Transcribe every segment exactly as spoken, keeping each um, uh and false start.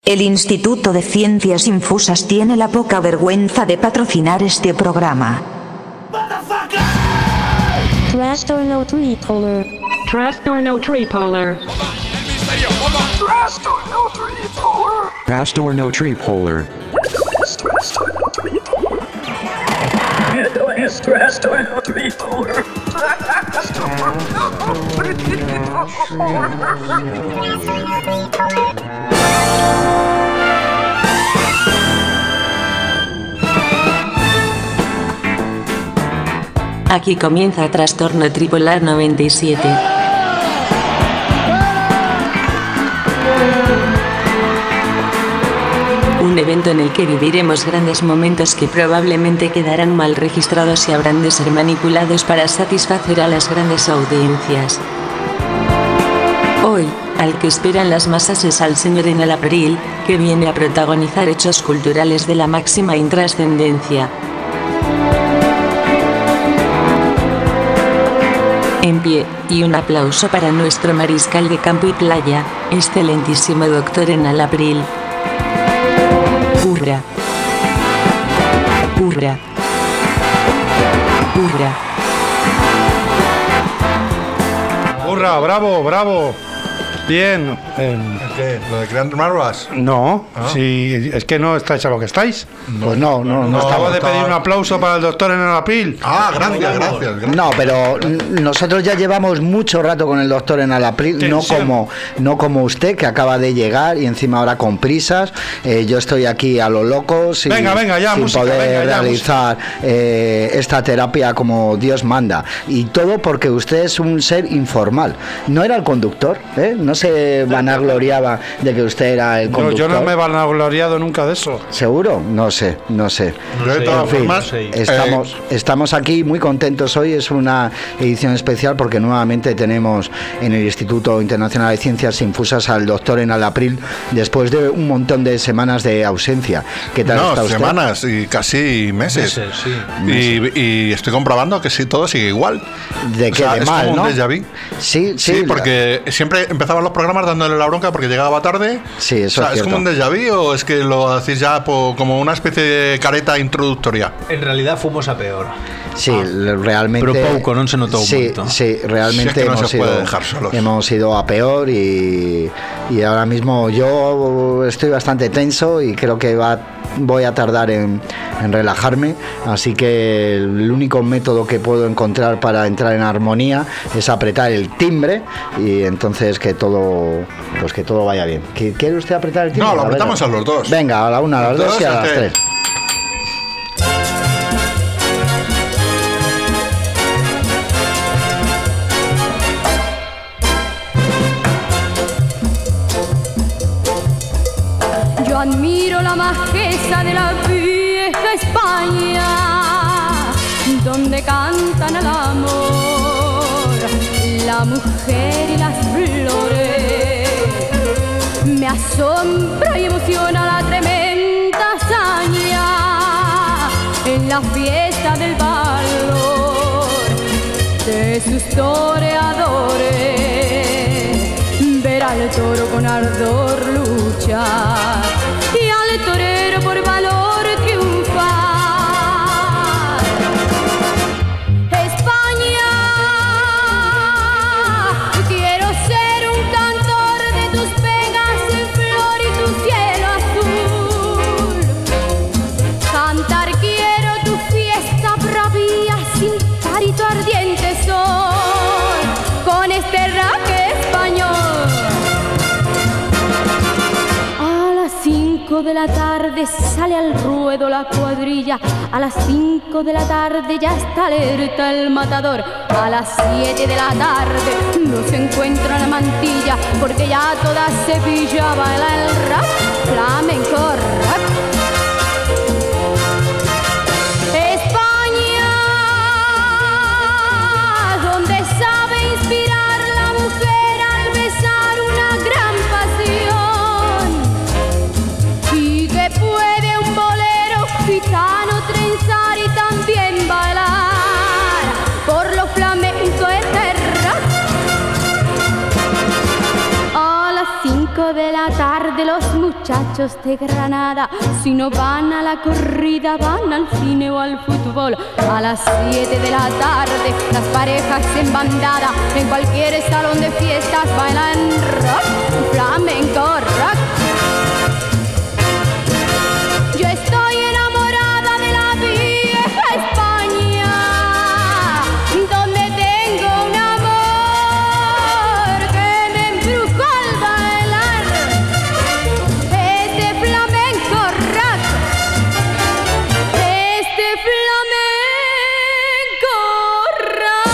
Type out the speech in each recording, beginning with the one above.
El Instituto de Ciencias Infusas tiene la poca vergüenza de patrocinar este programa. Trust or no tripolar. Trust or no tripolar. Trust or no tripolar. Trust or no tripolar. Trust or no tripolar. Trust or no tripolar. Aquí comienza Trastorno Tripolar noventa y siete. Un evento en el que viviremos grandes momentos que probablemente quedarán mal registrados y habrán de ser manipulados para satisfacer a las grandes audiencias. Hoy, al que esperan las masas es al señor Enal April, que viene a protagonizar hechos culturales de la máxima intrascendencia. En pie, y un aplauso para nuestro mariscal de campo y playa, excelentísimo doctor Enal April. Hurra. Hurra. Hurra. Hurra, bravo, bravo. Bien. Eh, ¿Qué? ¿Lo de Grand Marvas? no, Ah. si es que no estáis a lo que estáis. Pues no, no, no, no, Acabo estaba- de pedir estaba- un aplauso para el doctor Enal April. Ah, gracias, gracias. gracias. No, pero n- nosotros ya llevamos mucho rato con el doctor Enal April, no Tensión. como, no como usted, que acaba de llegar y encima ahora con prisas. Eh, yo estoy aquí a lo loco sin, Venga, venga, ya, sin música, poder venga, ya, realizar eh, esta terapia como Dios manda. Y todo porque usted es un ser informal. No era el conductor, ¿eh? No se vanagloriaba de que usted era el Yo, conductor. yo no me he vanagloriado nunca de eso. ¿Seguro? No sé, no sé. Yo de todas En fin, formas, estamos, eh, estamos aquí muy contentos hoy. Es una edición especial porque nuevamente tenemos en el Instituto Internacional de Ciencias Infusas al doctor Enal April después de un montón de semanas de ausencia. ¿Qué tal no, está usted? semanas y casi meses. Meses, sí. Y, y estoy comprobando que sí, todo sigue igual. ¿De O qué? sea, De es mal, como ¿no? un déjà vu. Sí, sí. Sí, porque siempre empezaban los programas dándole la bronca porque llegaba tarde. Sí, eso O sea, es ¿es como un cierto. déjà vu o es que lo hacéis ya po- como una especie de careta introductoria? En realidad fuimos a peor. Sí, le- realmente. Pero pouco, non se notou sí, moito. Sí, realmente Si es que no hemos, se puede ido, dejar solos. hemos ido a peor y, y ahora mismo yo estoy bastante tenso y creo que va, voy a tardar en, en relajarme. Así que el único método que puedo encontrar para entrar en armonía es apretar el timbre y entonces que todo, pues que todo vaya bien. ¿Qui- ¿Quiere usted apretar el timbre? No, lo A ver, apretamos a los dos. Venga, a la una, a las Los dos y a dos, las ¿a qué? tres. Yo admiro la majeza de la vieja España, donde cantan al amor, la mujer y las flores. Me asombra y emociona la tremenda hazaña en la fiesta del valor de sus toreadores. Ver al toro con ardor luchar y al torero por valor triunfar. España, quiero ser un cantor de tus pegas en flor y tu cielo azul. Cantar quiero tu fiesta bravía sin par y tu ardiente sol con este raque español. A las cinco de la tarde sale al ruedo la cuadrilla. A las cinco de la tarde ya está alerta el matador. A las siete de la tarde no se encuentra la mantilla porque ya toda Sevilla baila el rap, flamenco rap. España, donde sabe inspirar la mujer al besar una gran pasión y que puede un bolero gitano trenzar y también bailar por lo flamenco eterno. A las cinco de la tarde de los muchachos de Granada. Si no van a la corrida, van al cine o al fútbol. A las siete de la tarde, las parejas en bandada, en cualquier salón de fiestas bailan rock, flamenco rock. Yo estoy enamorada de la vieja España, donde tengo un amor que me embrujó al bailar este flamenco rock, este flamenco rock.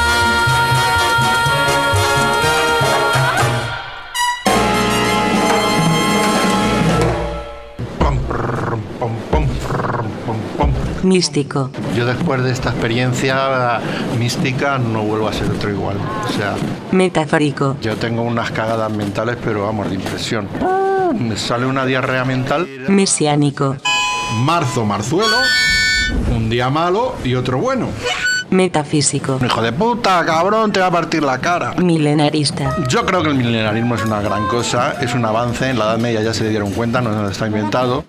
Místico. Yo después de esta experiencia mística no vuelvo a ser otro igual. O sea, Metafórico. yo tengo unas cagadas mentales, pero vamos, de impresión. Me sale una diarrea mental. Mesiánico. Marzo, marzuelo, un día malo y otro bueno. Metafísico. Hijo de puta, cabrón, te va a partir la cara. Milenarista. Yo creo que el milenarismo es una gran cosa, es un avance. En la Edad Media ya se dieron cuenta, no está inventado.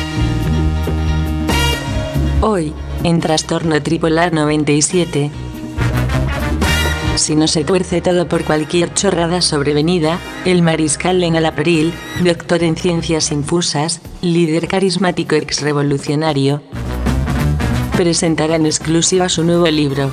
Hoy, en Trastorno Tripolar noventa y siete. Si no se tuerce todo por cualquier chorrada sobrevenida, el mariscal en Alapril, doctor en ciencias infusas, líder carismático exrevolucionario, presentará en exclusiva su nuevo libro.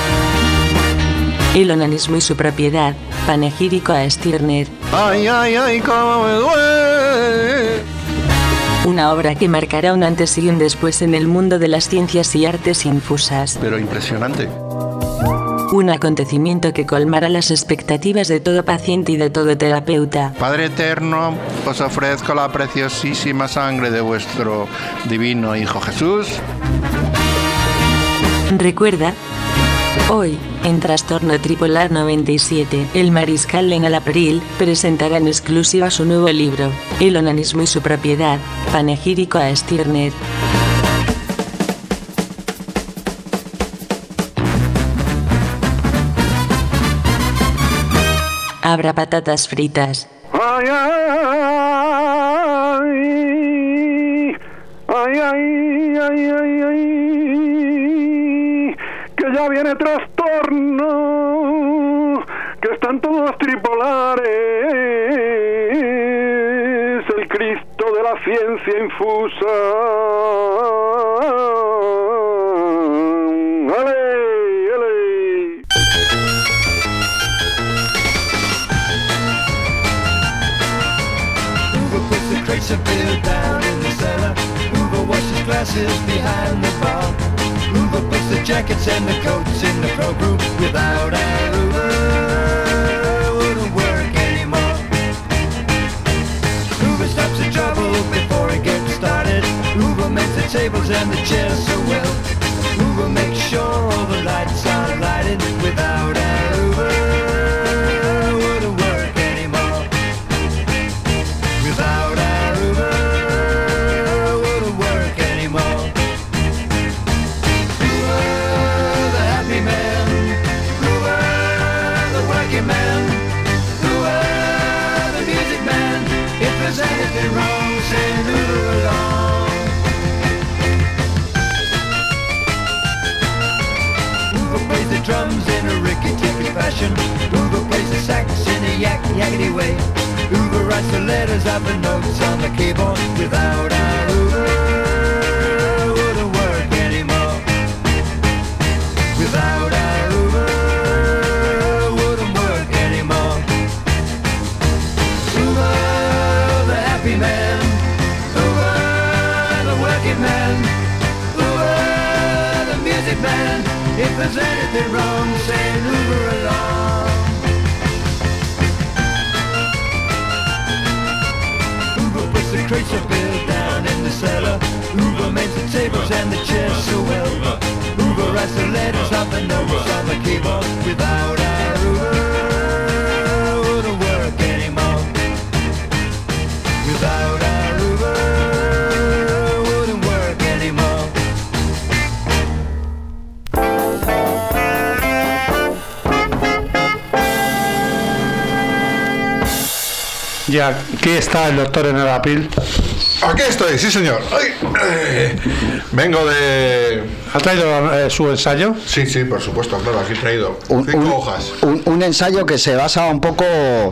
El onanismo y su propiedad, panegírico a Stirner. Ay, ay, ay, cómo me duele. Una obra que marcará un antes y un después en el mundo de las ciencias y artes infusas. Pero impresionante. Un acontecimiento que colmará las expectativas de todo paciente y de todo terapeuta. Padre eterno, os ofrezco la preciosísima sangre de vuestro divino Hijo Jesús. Recuerda, hoy, en Trastorno Tripolar noventa y siete, el mariscal en Alapril presentará en exclusiva su nuevo libro, El onanismo y su propiedad, panegírico a Stirner. Habrá patatas fritas. Ay, ay, ay, ay, ay, ay, ay, que ya viene trastorno, que están todos tripolares, el Cristo de la ciencia infusa. ¡Ale, ale! Trace a bill down in the cellar. Hoover washes glasses behind the bar. Hoover puts the jackets and the coats in the cloak room. Without a Hoover, wouldn't work anymore. Hoover stops the trouble before it gets started. Hoover makes the tables and the chairs so well. Hoover makes sure all the lights are lighted. Without a Hoover, wouldn't work anymore. Without a anything wrong, send Hoover along. Hoover plays the drums in a rickety fashion. Hoover plays the sax in a yak yakety way. Hoover writes the letters of the notes on the keyboard. Without a Hoover, wouldn't work anymore. Without a Hoover, wouldn't work anymore. Hoover, happy man, Hoover, the working man, Hoover, the music man. If there's anything wrong, send Hoover along. Hoover puts the crates of beer down in the cellar. Hoover makes the tables and the chairs so well. Hoover writes the letters of the notes on the keyboard. Without a Hoover, wouldn't work anymore. Without a Hoover, wouldn't work anymore. Ya, aquí está el doctor en el apil. Aquí estoy, sí señor. Ay, eh, vengo de... ¿Ha traído eh, su ensayo? Sí, sí, por supuesto, claro, aquí he traído un, cinco un, hojas. Un, un ensayo que se basa un poco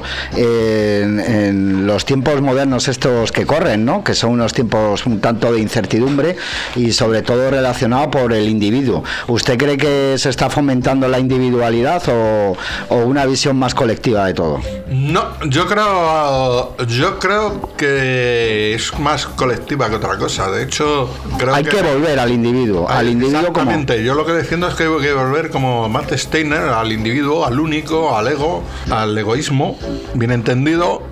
en, en los tiempos modernos estos que corren, ¿no? Que son unos tiempos un tanto de incertidumbre y sobre todo relacionado por el individuo. ¿Usted cree que se está fomentando la individualidad o, o una visión más colectiva de todo? No, yo creo, yo creo que es más colectiva que otra cosa. De hecho, creo hay que, que volver al individuo, al individuo exactamente. Como... Yo lo que defiendo es que hay que volver como Matt Steiner al individuo, al único, al ego, al egoísmo, bien entendido.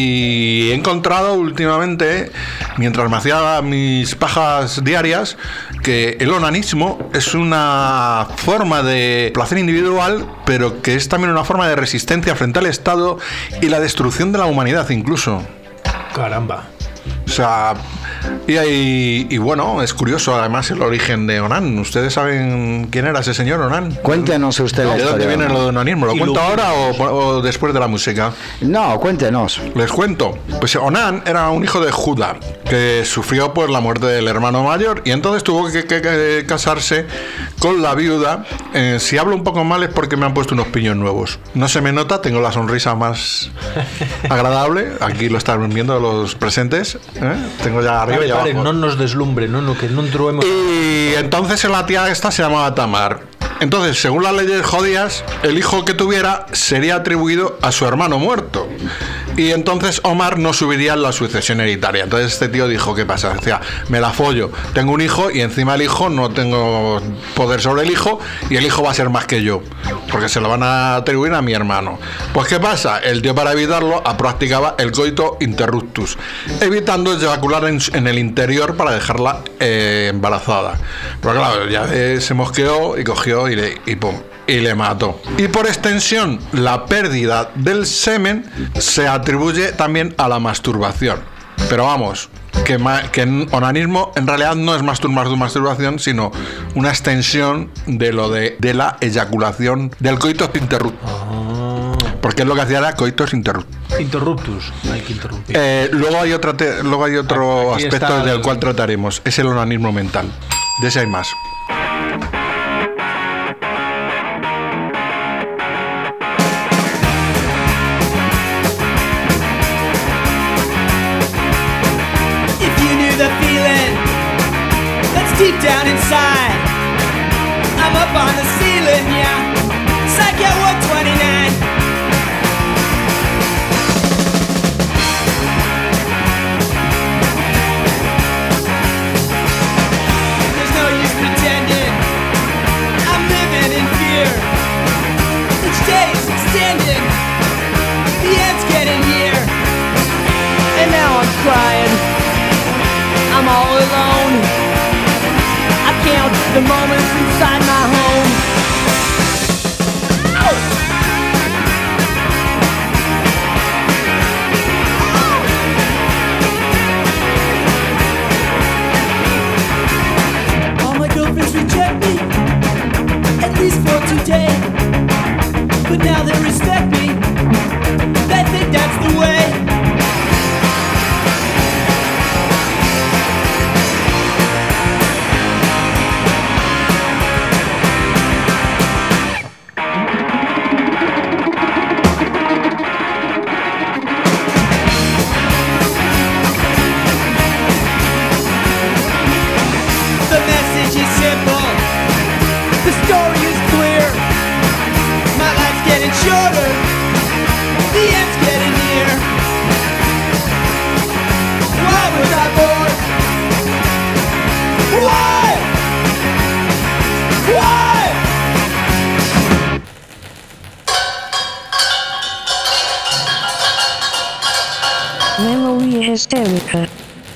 Y he encontrado últimamente, mientras me hacía mis pajas diarias, que el onanismo es una forma de placer individual, pero que es también una forma de resistencia frente al Estado y la destrucción de la humanidad incluso. Caramba. O sea, y, y, y bueno, es curioso además el origen de Onan. ¿Ustedes saben quién era ese señor Onan? Cuéntenos usted la ¿De dónde viene lo de onanismo? ¿Lo cuento ahora o, o después de la música? No, cuéntenos. Les cuento. Pues Onan era un hijo de Judá que sufrió por la muerte del hermano mayor y entonces tuvo que, que, que casarse con la viuda. Eh, si hablo un poco mal es porque me han puesto unos piños nuevos. No se me nota, tengo la sonrisa más agradable. Aquí lo están viendo los presentes. ¿Eh? Tengo ya arriba vale, y abajo. Vale, no nos deslumbre, no, no, que no entremos. Y entonces la tía esta se llamaba Tamar. Entonces, según las leyes judías, el hijo que tuviera sería atribuido a su hermano muerto. Y entonces Omar no subiría en la sucesión hereditaria. Entonces este tío dijo, ¿qué pasa? Decía, me la follo, tengo un hijo y encima el hijo no tengo poder sobre el hijo y el hijo va a ser más que yo, porque se lo van a atribuir a mi hermano. Pues ¿qué pasa? El tío, para evitarlo, practicaba el coito interruptus, evitando eyacular en, en el interior para dejarla eh, embarazada. Pero claro, ya eh, se mosqueó y cogió y le, y pum, y le mató. Y por extensión, la pérdida del semen se atribuye también a la masturbación. Pero vamos, que, ma, que en onanismo en realidad no es masturbar masturbación, sino una extensión de lo de, de la eyaculación del coitus interruptus. Oh. Porque es lo que hacía era coitus interruptus. Interruptus, hay que interrumpir. Eh, luego hay otra te, luego hay otro Aquí aspecto del el... cual trataremos, es el onanismo mental. De ese hay más. Deep down inside, I'm up on the ceiling, yeah. Psych at one twenty-nine. There's no use pretending I'm living in fear. Each day is extending, the end's getting near. And now I'm crying, I'm all alone. Count the moments inside my home. All my girlfriends reject me, at least for today. But now they respect me, they think that's the way. Memory hysterica.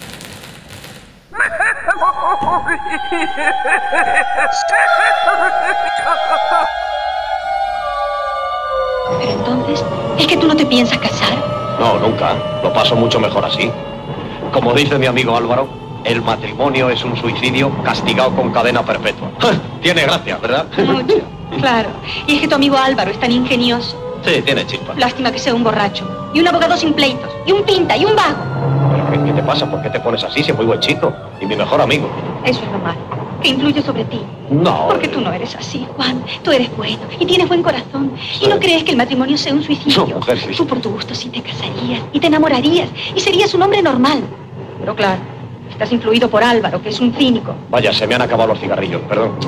Pero entonces, ¿es que tú no te piensas casar? No, nunca. Lo paso mucho mejor así. Como dice mi amigo Álvaro, el matrimonio es un suicidio castigado con cadena perpetua. Tiene gracia, ¿verdad? Mucho, claro. Y es que tu amigo Álvaro es tan ingenioso. Sí, tiene chispa. Lástima que sea un borracho. Y un abogado sin pleitos. Y un pinta, y un vago. ¿Qué, qué te pasa? ¿Por qué te pones así? Si es muy buen chico. Y mi mejor amigo. Eso es lo malo. Que influye sobre ti. No. Porque tú no eres así, Juan. Tú eres bueno y tienes buen corazón. Sí. Y no crees que el matrimonio sea un suicidio. No, mujer, sí. Tú por tu gusto sí te casarías y te enamorarías y serías un hombre normal. Pero claro, estás influido por Álvaro, que es un cínico. Vaya, se me han acabado los cigarrillos, perdón.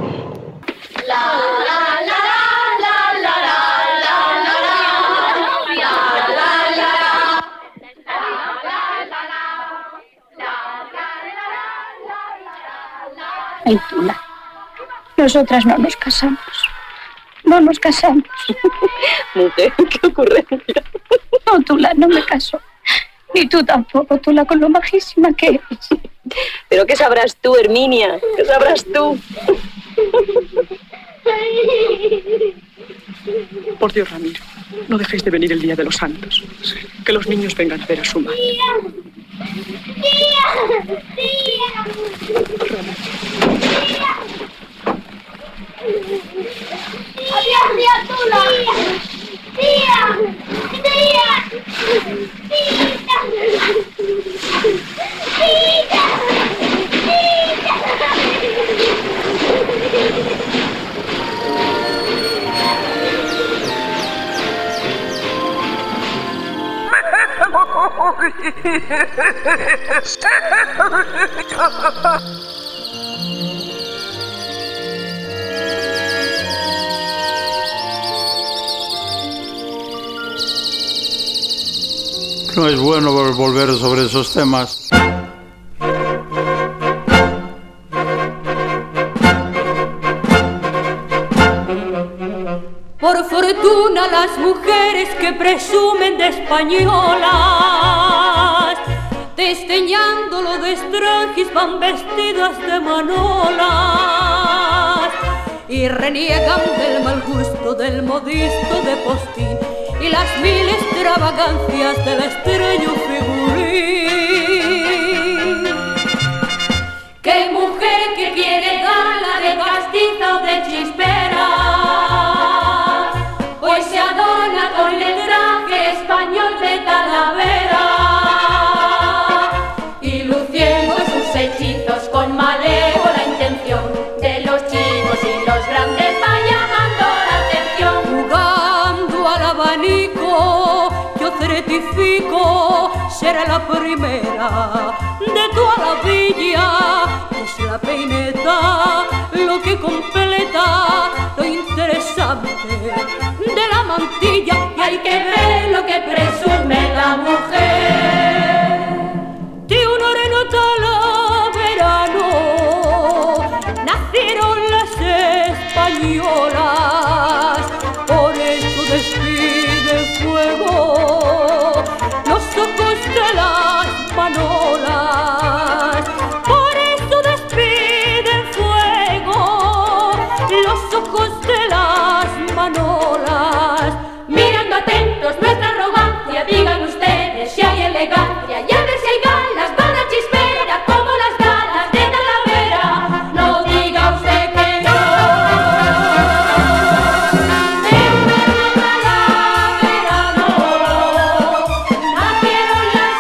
Ay, Tula, nosotras no nos casamos. No nos casamos. Mujer, qué ocurrencia. No, Tula, no me caso. Ni tú tampoco, Tula, con lo majísima que eres. Pero ¿qué sabrás tú, Herminia? ¿Qué sabrás tú? Por Dios, Ramiro, no dejéis de venir el Día de los Santos. Que los niños vengan a ver a su madre. ¡Tía! ¡Tía! ¡Adiós, tía Tula! ¡Tía! ¡Tía! No es bueno volver sobre esos temas. Por fortuna las mujeres que presumen de españolas, desdeñándolo de extranjis, van vestidas de manolas y reniegan del mal gusto del modisto de postín y las mil extravagancias del extraño figurín. ¡Qué mujer que quiere gala de castiza o de chispera! Hoy se adorna con el traje español de Talavera y luciendo sus hechizos con malévola intención de los chicos y los grandes va llamando la atención. Jugando al abanico yo certifico será la primera de toda la villa. Es la peineta lo que completa lo interesante de la mantilla y hay que ver lo que presume la mujer. De un oreno talaverano nacieron las españolas, por eso despide fuego los ojos de las manolas. Por eso despide fuego los ojos de las manolas. Mirando atentos nuestra arrogancia, digan ustedes si hay elegancia y a ver si hay galas para chispera como las galas de Talavera. No diga usted que no. De una Talavera no nacieron las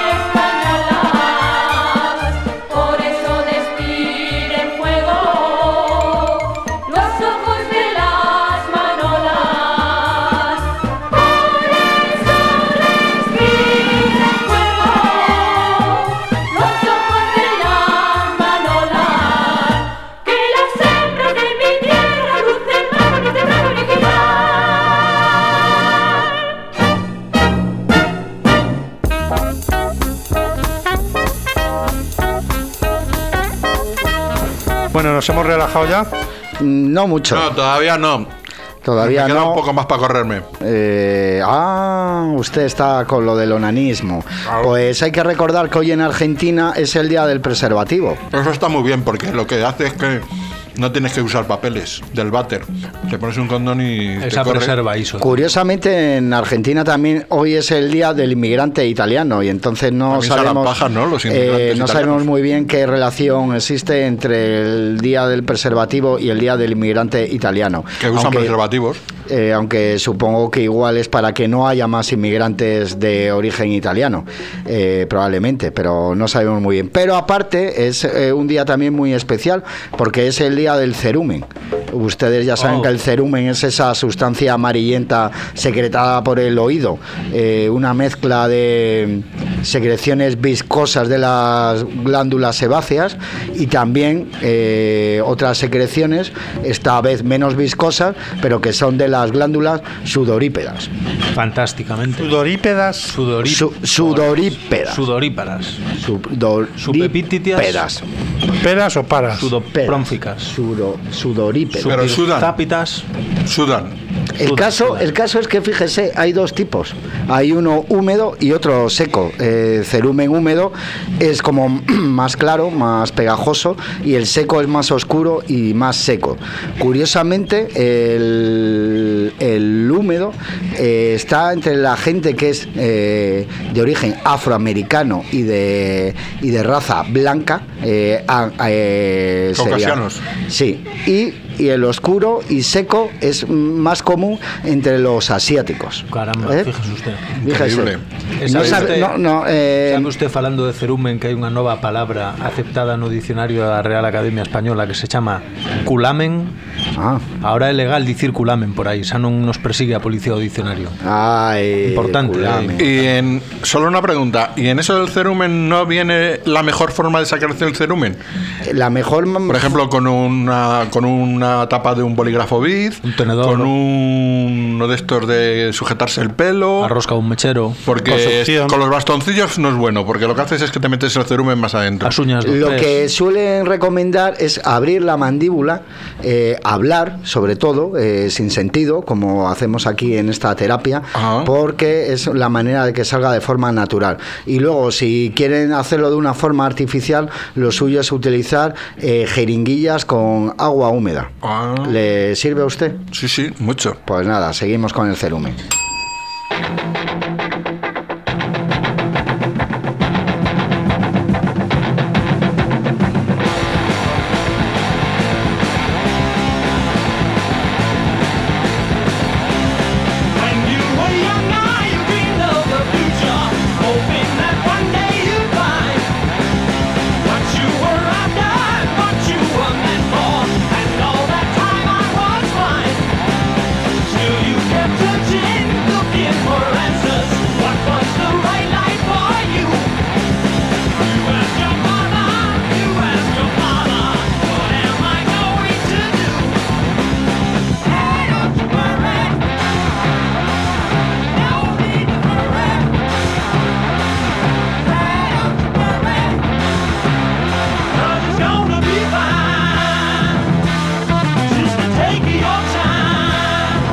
españolas, por eso despiden fuego los ojos de las manolas. Por eso despiden fuego los ojos de las manolas, que las hembras de mi tierra lucen manos de traje original. Bueno, ¿nos hemos relajado ya? No mucho. No, todavía no. Todavía Me queda no. un poco más para correrme. Eh, ah, usted está con lo del onanismo. Pues hay que recordar que hoy en Argentina es el día del preservativo. Eso está muy bien porque lo que hace es que no tienes que usar papeles del váter. Te pones un condón y esa te corre. preserva eso. Curiosamente, en Argentina también hoy es el día del inmigrante italiano y entonces no También se harán sabemos pajas, ¿no? Los eh, inmigrantes no italianos. sabemos muy bien qué relación existe entre el día del preservativo y el día del inmigrante italiano. Que usan Aunque- preservativos. Eh, aunque supongo que igual es para que no haya más inmigrantes de origen italiano, eh, probablemente, pero no sabemos muy bien. Pero aparte es eh, un día también muy especial porque es el día del cerumen. Ustedes ya saben Oh. que el cerumen es esa sustancia amarillenta secretada por el oído, eh, una mezcla de secreciones viscosas de las glándulas sebáceas y también eh, otras secreciones, esta vez menos viscosas, pero que son de las glándulas sudorípedas. Fantásticamente. ¿Sudorípedas? Sudori- Su- sudorípedas. Sudoríparas. Sudorípedas. ¿Peras o paras? Sudoprónficas. Sudo, sudorípedas. Pero sudan. Tápitas. Sudan. El caso, el caso es que fíjese, hay dos tipos. Hay uno húmedo y otro seco. Eh, cerumen húmedo es como más claro, más pegajoso, y el seco es más oscuro y más seco. Curiosamente, el, el húmedo eh, está entre la gente que es eh, de origen afroamericano y de, y de raza blanca. Eh, a- eh, sería- Caucasianos. Sí, y, y el oscuro y seco es más común entre los asiáticos. Caramba, ¿Eh? fíjese usted. Fíjese. Increíble. E No sabe sabe- usted, no, no, eh, sabe usted falando de cerumen que hai unha nova palabra aceptada no dicionario da Real Academia Española que se chama culamen. Ah. Ahora é legal dicir culamen por aí, xa non nos persigue a policía do dicionario. Ay, Importante. culamen. eh. Y en solo una pregunta, ¿y en eso del cerumen no viene la mejor forma de sacarse el cerumen? La mejor, por ejemplo, con una con una tapa de un bolígrafo bid, un tenedor, con uno de estos de sujetarse el pelo, arrosca un mechero, porque Concepción. con los bastoncillos no es bueno, porque lo que haces es que te metes el cerumen más adentro. Las uñas Lo que suelen recomendar es abrir la mandíbula, eh, hablar, sobre todo, eh, sin sentido, como hacemos aquí en esta terapia, porque es la manera de que salga de forma natural. Y luego, si quieren hacerlo de una forma artificial, lo suyo es utilizar eh, jeringuillas con agua húmeda. Ah. ¿Le sirve a usted? Sí, sí, mucho. Pues nada, seguimos con el cerumen. When you were younger, you dreamed of the future, hoping that one day you'd find what you were after, what you were meant for, and all that time I was blind. Still you kept searching, looking for answers. What was the right life for you? You asked your mother, you asked your father, what am I going to do? Hey, don't you worry. It's gonna be fine. Just take your time.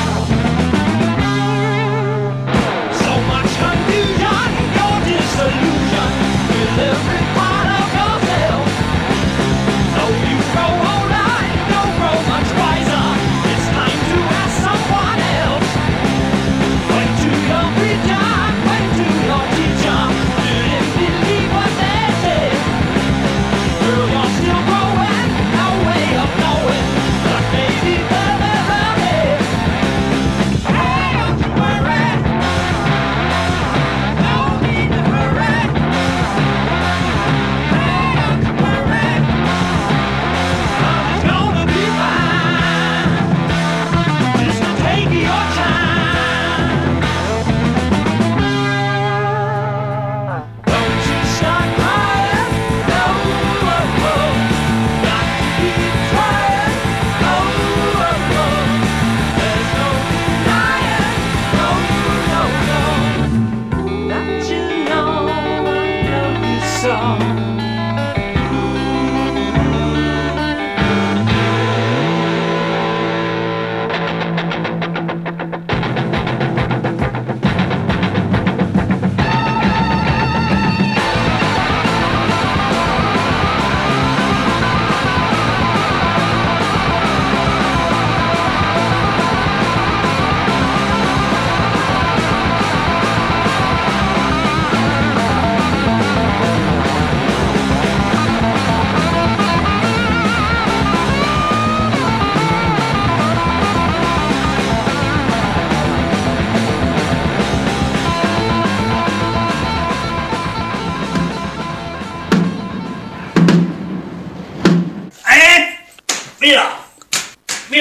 So much confusion, your disillusion with every part of yourself. Though you grow older, you don't grow much wiser. It's time to ask someone else. Went to your preacher, went to your teacher. Didn't believe what they said. Girl, you're still growing, no way of knowing what may be further ahead. Hey, don't you worry. No need to hurry. Hey, don't you worry. It's gonna be fine. Just take your time. Don't you start crying. No, oh, oh. Got to keep trying. Oh, oh, oh. There's no denying. No, no, no. That you know I love you so.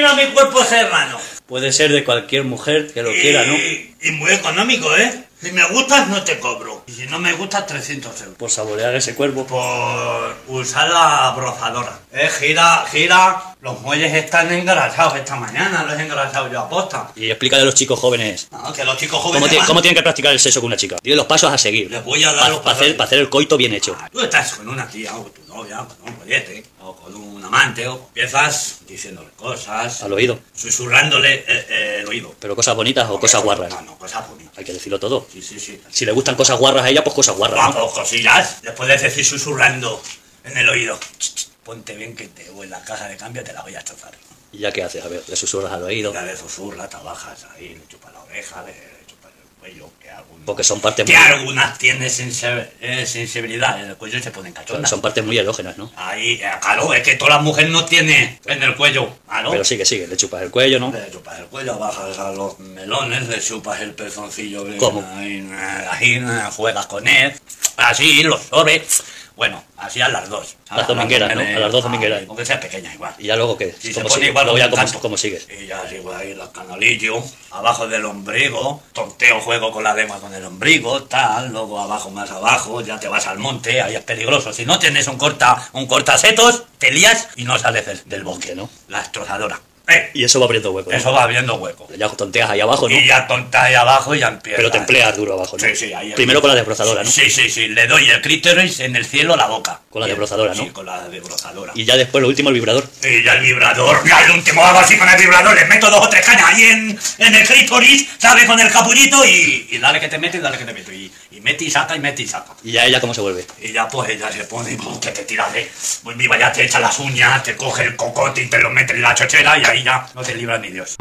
a mi cuerpo serrano. Puede ser de cualquier mujer que lo quiera, ¿no? Y muy económico, ¿eh? Si me gustas, no te cobro. Y si no me gustas, trescientos euros. Por saborear ese cuerpo. Por usar la abrazadora. Eh, gira, gira. Los muelles están engrasados esta mañana. Los he engrasado yo a posta. Y explícale a los chicos jóvenes. No, que los chicos jóvenes... ¿Cómo, ti- van- cómo tienen que practicar el sexo con una chica? Dile los pasos a seguir. Les voy a dar los Para pasos. hacer, pa hacer el coito bien hecho. Tú estás con una tía, o con tu novia, o con un pollete, o con un amante, o empiezas diciéndole cosas... Al oído. Susurrándole eh, eh, el oído. Pero cosas bonitas o cosas guarras. No, no, cosas bonitas. Hay que decirlo todo. Sí, sí, sí. Si le gustan cosas guarras a ella, pues cosas guarras, ¿no? Vamos, cosillas. Le puedes decir susurrando en el oído. Ch, ch, ponte bien que te voy en la caja de cambio, te la voy a chozar. ¿Y ya qué haces? A ver, le susurras al oído. Ya le susurras, trabajas ahí, le chupas la oreja, le, le chupas el cuello, que algún... Porque son partes Que muy... algunas tienen sensibil- eh, sensibilidad en el cuello y se ponen cachondas. Son partes muy erógenas, ¿no? Ahí, eh, claro, es que toda la mujer no tiene en el cuello. Claro. Pero sigue, sigue. Le chupas el cuello, ¿no? Le chupas el cuello, bajas a los melones, le chupas el pezoncillo. ¿Cómo? Ahí, eh, ahí, eh, juegas con él. Así, lo sorbes. Bueno, así a las dos. A las domingueras, ¿no? A las dos domingueras. Aunque sea pequeña igual. ¿Y ya luego qué? Si se ¿Cómo pone sigue? igual Luego ya como un cómo, canto. cómo sigues. Y ya sigo ahí los canalillos, abajo del ombligo, tonteo, juego con la lengua con el ombligo, tal, luego abajo, más abajo, ya te vas al monte, ahí es peligroso. Si no tienes un corta, un cortasetos, te lías y no sales del, del bosque, ¿no? La destrozadora. Eh, Y eso va abriendo hueco, ¿no? Eso va abriendo hueco. Ya tonteas ahí abajo, ¿no? Y ya tontas ahí abajo y ya empieza. Pero te empleas duro abajo, ¿no? Sí, sí, ahí. Primero con la desbrozadora, ¿no? Sí, sí, sí. Le doy el clítoris en el cielo la boca. Con la desbrozadora, ¿no? Sí, con la desbrozadora. Y ya después, lo último, el vibrador. Y ya el vibrador, ya el último hago así con el vibrador, le meto dos o tres cañas ahí en, en el clítoris, ¿sabes? Con el capullito y, y dale que te meto y dale que te meto. Y, y mete y saca y mete y saca. ¿Y ya ella cómo se vuelve? Y ya pues ella se pone, pues, que te tira de... Pues viva, ya te echa las uñas, te coge el cocote y te lo mete en la chochera y ahí ya no te libra ni Dios.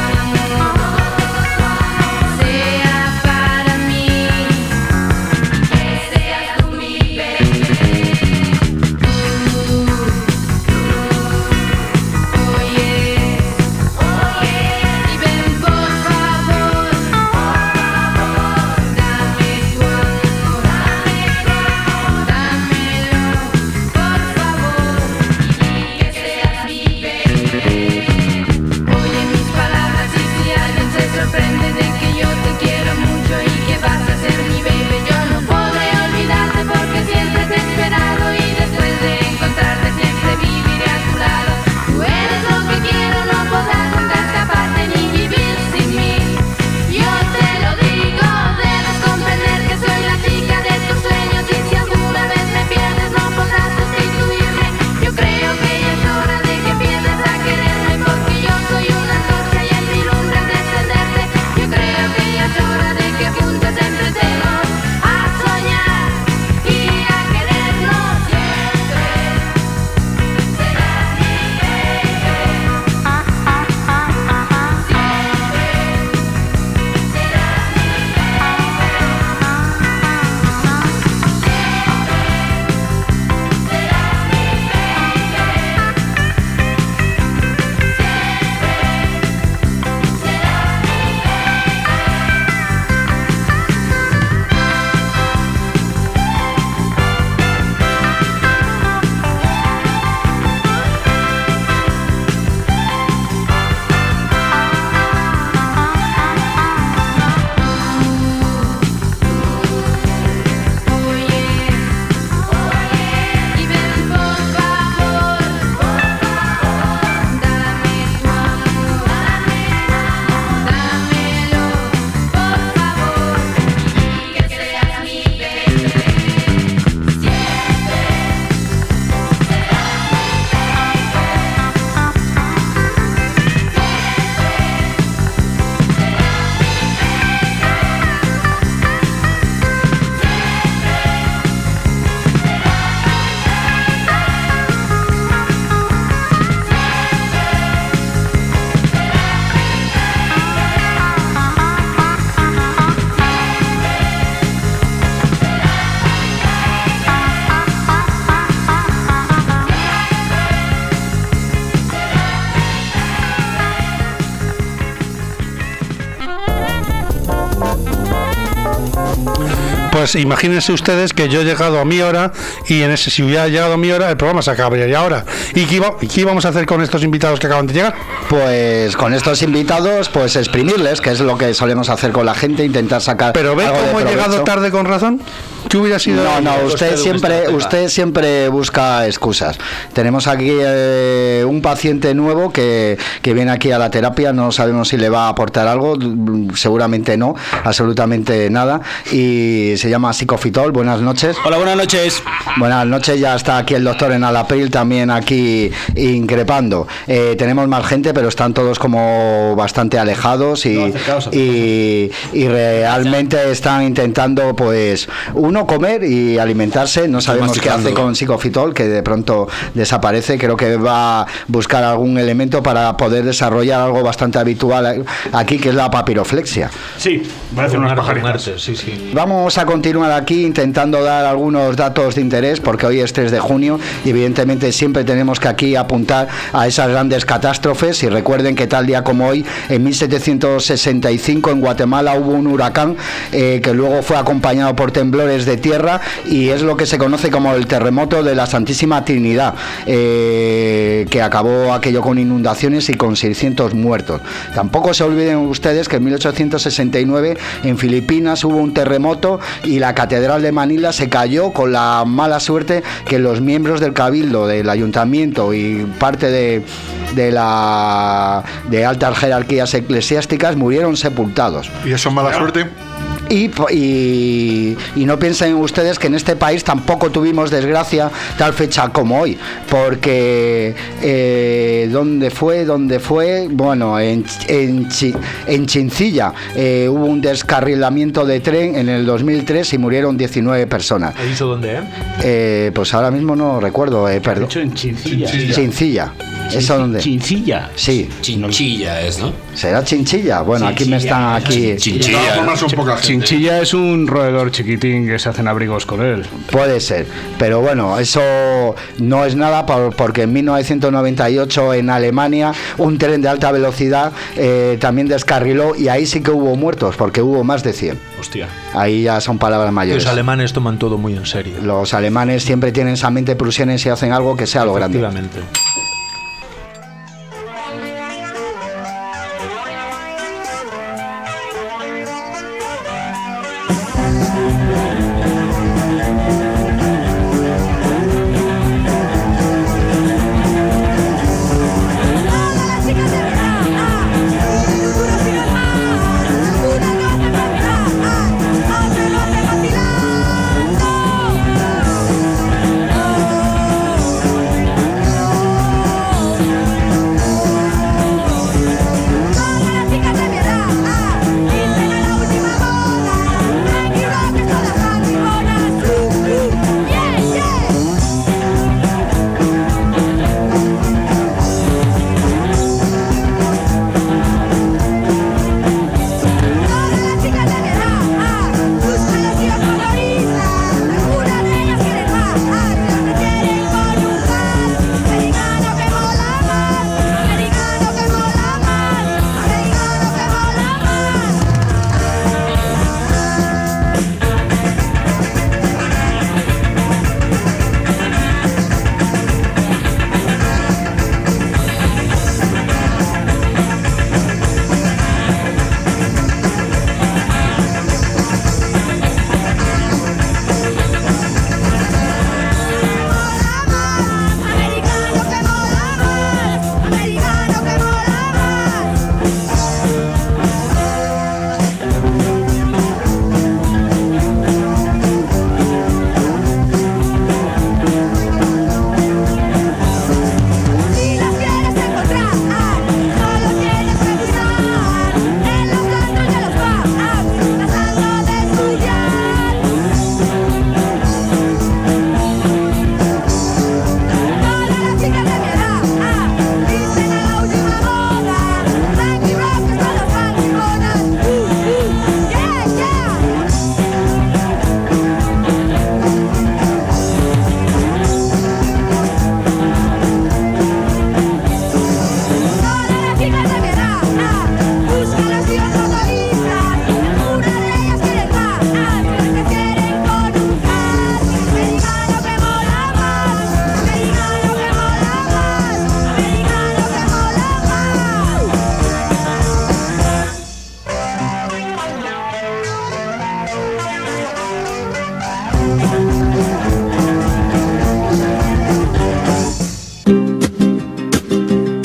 Sea para mí. Pues imagínense ustedes que yo he llegado a mi hora y en ese, si hubiera llegado a mi hora, el programa se acabaría ahora. ¿Y qué, iba, qué íbamos a hacer con estos invitados que acaban de llegar? Pues con estos invitados, pues exprimirles, que es lo que solemos hacer con la gente, intentar sacar. Pero ve cómo he llegado tarde con razón. ¿Qué hubiera sido? No, no, usted siempre, usted siempre busca excusas. Tenemos aquí eh, un paciente nuevo que, que viene aquí a la terapia, no sabemos si le va a aportar algo, seguramente no, absolutamente nada, y se llama Psicofitol. Buenas noches. Hola, buenas noches. Buenas noches, ya está aquí el doctor en Alapril también aquí increpando. Eh, tenemos más gente, pero están todos como bastante alejados y, no, acercaos, acercaos. y, y realmente están intentando, pues, uno, comer y alimentarse. No sabemos qué hace con Psicofitol, que de pronto desaparece. Creo que va a buscar algún elemento para poder desarrollar algo bastante habitual aquí, que es la papiroflexia. Sí, va a hacer unos pajaritos. Sí, sí. Vamos a continuar aquí intentando dar algunos datos de interés, porque hoy es tres de junio y evidentemente siempre tenemos que aquí apuntar a esas grandes catástrofes. Y recuerden que tal día como hoy, en mil setecientos sesenta y cinco, en Guatemala hubo un huracán eh, que luego fue acompañado por temblores de tierra, y es lo que se conoce como el terremoto de la Santísima Trinidad, eh, que acabó aquello con inundaciones y con seiscientos muertos. Tampoco se olviden ustedes que en mil ochocientos sesenta y nueve en Filipinas hubo un terremoto y la catedral de Manila se cayó, con la mala suerte que los miembros del cabildo, del ayuntamiento y parte de, de la de altas jerarquías eclesiásticas murieron sepultados. ¿Y eso es mala suerte? Y, y, y no piensen ustedes que en este país tampoco tuvimos desgracia tal fecha como hoy, porque eh, ¿dónde fue? ¿Dónde fue? Bueno, en, en, en Chincilla eh, hubo un descarrilamiento de tren en el dos mil tres y murieron diecinueve personas. ¿Has dicho dónde, eh? eh? Pues ahora mismo no recuerdo, eh, perdón. Hecho en Chincilla. Chincilla. Chincilla. ¿Eso dónde? Chincilla. Sí. Chinchilla es, ¿no? ¿Será Chinchilla? Bueno, Chinchilla. Aquí me están aquí. Chinchilla. Chinchilla es un roedor chiquitín que se hacen abrigos con él. Puede ser, pero bueno, eso no es nada, por, porque en mil novecientos noventa y ocho en Alemania un tren de alta velocidad eh, también descarriló, y ahí sí que hubo muertos, porque hubo más de cien. Hostia. Ahí ya son palabras mayores. Los alemanes toman todo muy en serio. Los alemanes siempre tienen esa mente prusiana y si hacen algo que sea lo grande. Efectivamente.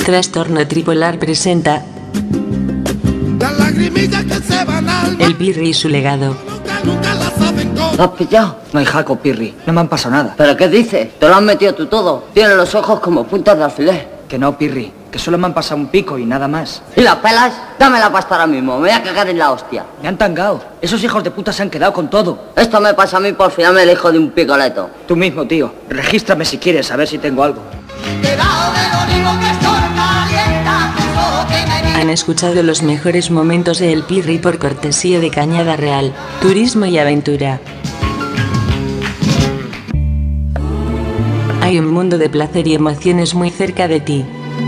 Trastorno Tripolar presenta El Pirri y su legado. ¿Lo has pillado? No hay jaco, Pirri. No me han pasado nada. ¿Pero qué dices? Te lo has metido tú todo. Tienes los ojos como puntas de alfiler. Que no, Pirri. Que solo me han pasado un pico y nada más. ¿Y las pelas? Dame la pasta ahora mismo. Me voy a cagar en la hostia. Me han tangado. Esos hijos de puta se han quedado con todo. Esto me pasa a mí por fiarme el hijo de un picoleto. Tú mismo, tío. Regístrame si quieres, a ver si tengo algo. Han escuchado los mejores momentos de El Pirri por cortesía de Cañada Real, Turismo y Aventura. Hay un mundo de placer y emociones muy cerca de ti.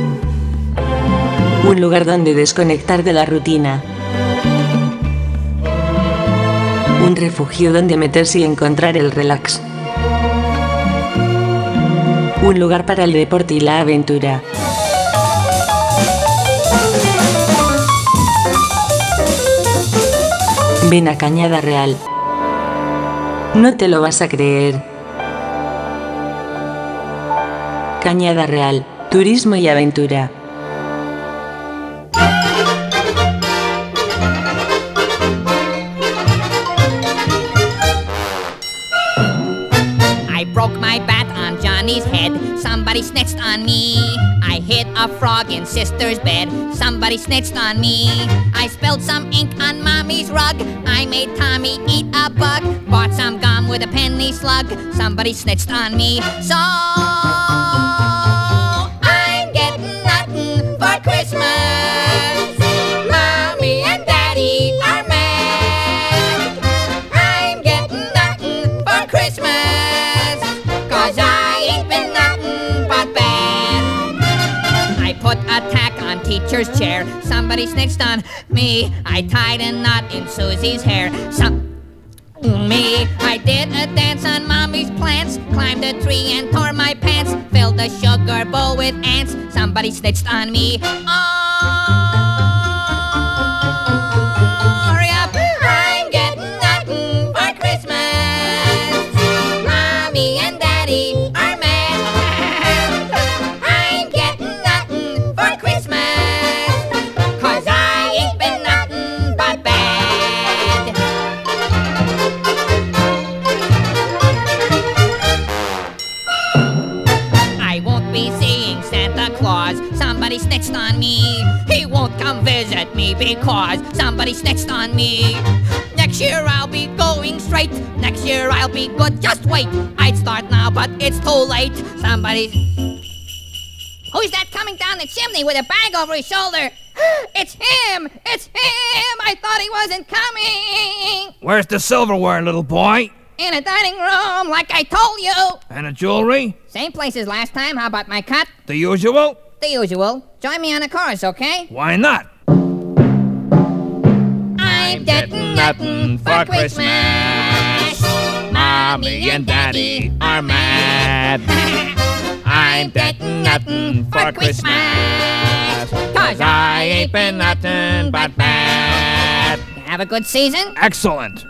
Un lugar donde desconectar de la rutina. Un refugio donde meterse y encontrar el relax. Un lugar para el deporte y la aventura. Ven a Cañada Real. No te lo vas a creer. Cañada Real, Turismo y Aventura. I broke my bat on Johnny's head. Somebody snitched on me. I hit a frog in sister's bed. Somebody snitched on me. I spilled some ink on mommy's rug. I made Tommy eat a bug. Bought some gum with a penny slug. Somebody snitched on me. So I'm getting nothing for Christmas. Mommy and Daddy are mad. I'm getting nothing for Christmas. Cause I ain't been nothing but bad. I put a tack on teacher's chair. Somebody snitched on me. I tied a knot in Susie's hair. Some me. I did a dance on mommy's plants. Climbed a tree and tore my pants. Filled a sugar bowl with ants. Somebody snitched on me. Oh, hurry up. I'm getting nothing for Christmas. Mommy and Daddy are mad. I'm getting nothing for Christmas. Cause I ain't been nothing but bad. I won't be seeing Santa Claus. Somebody snitched on me. He won't come visit me because somebody snitched on me. Next year I'll be going straight. Next year I'll be good. Just wait. I'd start now, but it's too late. Somebody. Who's that coming down the chimney with a bag over his shoulder? It's him! It's him! I thought he wasn't coming! Where's the silverware, little boy? In a dining room, like I told you! And the jewelry? Same place as last time. How about my cut? The usual? The usual. Join me on a chorus, okay? Why not? I'm getting nothing for Christmas. Mommy and Daddy are mad. I'm getting nothing for Christmas. Cause I ain't been nothing but bad. Have a good season? Excellent.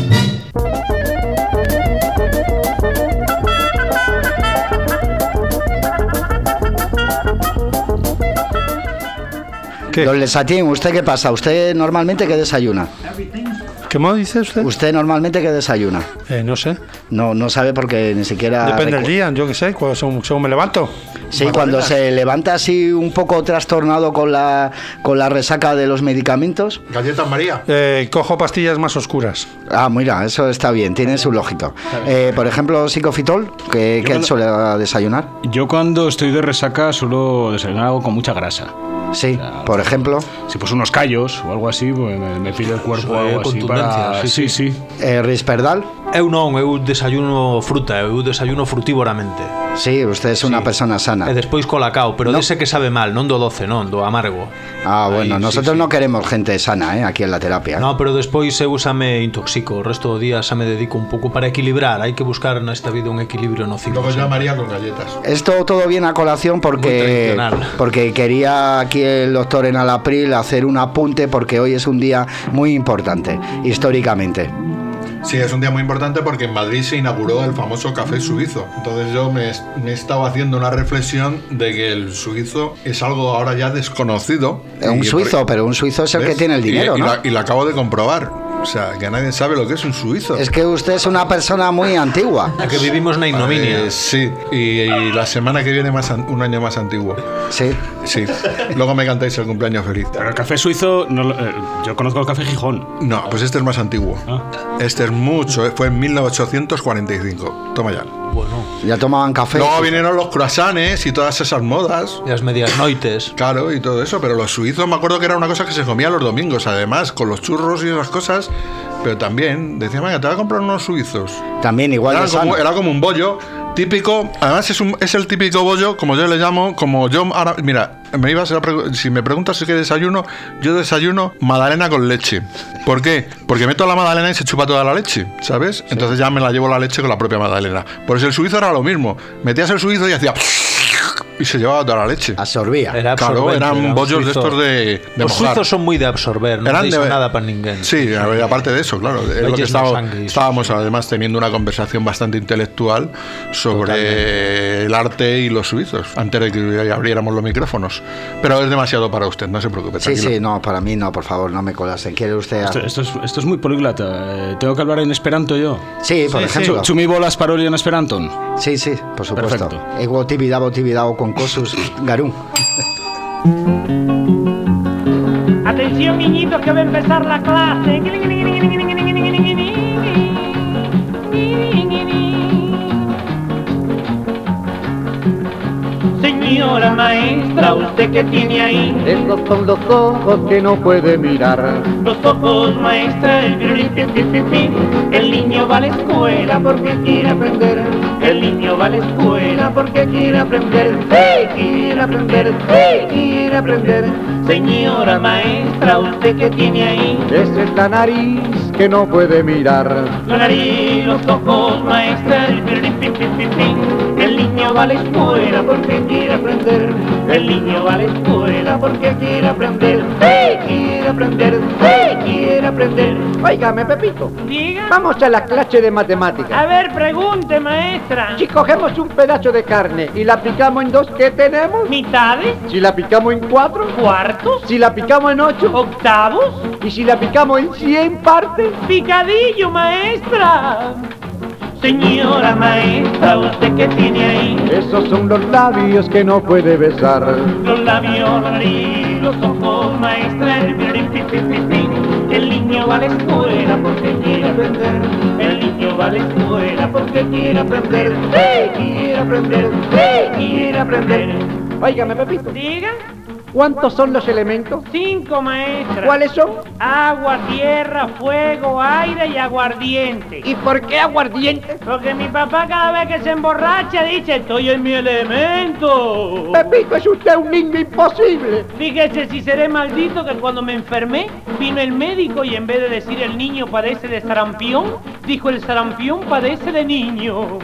¿Qué? Don Lesatín, ¿usted qué pasa? ¿Usted normalmente qué desayuna? ¿Qué más dice usted? ¿Usted normalmente qué desayuna? Eh, no sé. No, no sabe porque ni siquiera... Depende del recu- día, yo qué sé, cuando, según, según me levanto. Sí, Más cuando recetas. se levanta así un poco trastornado con la, con la resaca de los medicamentos. Galletas María. Eh, cojo pastillas más oscuras. Ah, mira, eso está bien, tiene su lógica. Eh, por ejemplo, psicofitol, ¿qué, Yo qué cuando- suele desayunar? Yo cuando estoy de resaca suelo desayunar algo con mucha grasa. Sí, por ejemplo. Si pues unos callos o algo así, pues me, me pide el cuerpo Eso é algo así contundencia, para... sí, Sí, sí. sí. Eh, Risperdal. Eu non, eu desayuno fruta, eu desayuno frutívoramente. Sí, usted es una persona sana. E despois colacao, pero No. dese que sabe mal, non do doce, non, do amargo. Ah, bueno, Ahí, nosotros sí, sí. no queremos gente sana, ¿eh? Aquí en la terapia. No, pero despois eu xa me intoxico, o resto do día xa me dedico un pouco para equilibrar, hai que buscar nesta vida un equilibrio no ciclo. Luego ya María con galletas. Esto todo viene a colación porque, Muy tradicional. porque quería aquí el doctor en Alapril hacer un apunte porque hoy es un día muy importante, históricamente. Sí, es un día muy importante porque en Madrid se inauguró el famoso café suizo. Entonces yo me, me he estado haciendo una reflexión de que el suizo es algo ahora ya desconocido. Un Y- suizo, pero un suizo es el ¿ves? que tiene el dinero, y, y ¿no? la- y lo acabo de comprobar. O sea, que nadie sabe lo que es un suizo. Es que usted es una persona muy antigua. Que vivimos una ignominia. Eh, sí, y, y la semana que viene más an- un año más antiguo. Sí. Sí. Luego me cantáis el cumpleaños feliz. Pero el café suizo, no lo- eh, yo conozco el café Gijón. No, pues este es más antiguo. Este es mucho, eh, fue en mil novecientos cuarenta y cinco. Toma ya. Bueno. Ya tomaban café. Luego vinieron los croissants y todas esas modas. Las medias noites. Claro, y todo eso. Pero los suizos me acuerdo que era una cosa que se comía los domingos, además, con los churros y esas cosas. Pero también decía, vaya, te voy a comprar unos suizos. También igual Era de como, sano. era como un bollo típico. Además es, un, es el típico bollo, como yo le llamo, como yo ahora... Mira, me ibas a pregu- si me preguntas si qué desayuno, yo desayuno magdalena con leche. ¿Por qué? Porque meto la magdalena y se chupa toda la leche, ¿sabes? Entonces ya me la llevo la leche con la propia magdalena. Por eso el suizo era lo mismo. Metías el suizo y hacía... Y se llevaba toda la leche. Absorbía. Era Claro, absorbente, eran era un bollos de suizo. estos de, de Los mojar. suizos son muy de absorber, no Eran dicen de- nada para ninguém. Sí, a ver, aparte de eso, claro. Es lo Leyes que de estaba- sangre. estábamos además teniendo una conversación bastante intelectual sobre Totalmente. el arte y los suizos, antes de que abriéramos los micrófonos. Pero es demasiado para usted, no se preocupe. Sí, tranquilo. sí, no, para mí no, por favor, no me colasen. ¿Quiere usted...? Esto, esto es, esto es muy políglota. Eh, ¿Tengo que hablar en esperanto yo? Sí, por ejemplo. Chu- Chumi bolas paroli en esperanton. Sí, sí, por supuesto. Perfecto. Ego tibidabo tibidabo con cosus garún. Atención, niñitos, que va a empezar la clase. Señora maestra, ¿usted qué tiene ahí? Esos son los ojos que no puede mirar. Los ojos, maestra, el pirulín, pin, pin, pin, pin. El niño va a la escuela porque quiere aprender. El niño va a la escuela porque quiere aprender. ¡Sí! Quiere aprender, sí, quiere aprender. Señora maestra, ¿usted qué tiene ahí? Esa es la nariz que no puede mirar. La nariz, los ojos, maestra, el pirulín, pin, pin, pin, pin. El niño va a la escuela porque quiere aprender. El niño va a la escuela porque quiere aprender. ¡Sí! Quiere aprender, sí, quiere aprender. Óigame, Pepito. Diga. Vamos a la clase de matemáticas. A ver, pregunte, maestra. Si cogemos un pedazo de carne y la picamos en dos, ¿qué tenemos? ¿Mitades? Si la picamos en cuatro, ¿Cuartos? si la picamos en ocho, ¿Octavos? y si la picamos en cien partes. Picadillo, maestra. Señora maestra, ¿usted qué tiene ahí? Esos son los labios que no puede besar. Los labios, la nariz, los ojos, maestra, el violín, pin, pin, pin, pin. El niño va a la escuela porque quiere aprender. El niño va a la escuela porque quiere aprender. ¡Sí! Quiere aprender, sí, quiere aprender. Óigame, Pepito. Diga. ¿Cuántos son los elementos? Cinco, maestra. ¿Cuáles son? Agua, tierra, fuego, aire y aguardiente. ¿Y por qué aguardiente? Porque mi papá cada vez que se emborracha dice, estoy en mi elemento. Pepito, es usted un niño imposible. Fíjese si seré maldito que cuando me enfermé vino el médico y en vez de decir el niño padece de sarampión, dijo el sarampión padece de niño.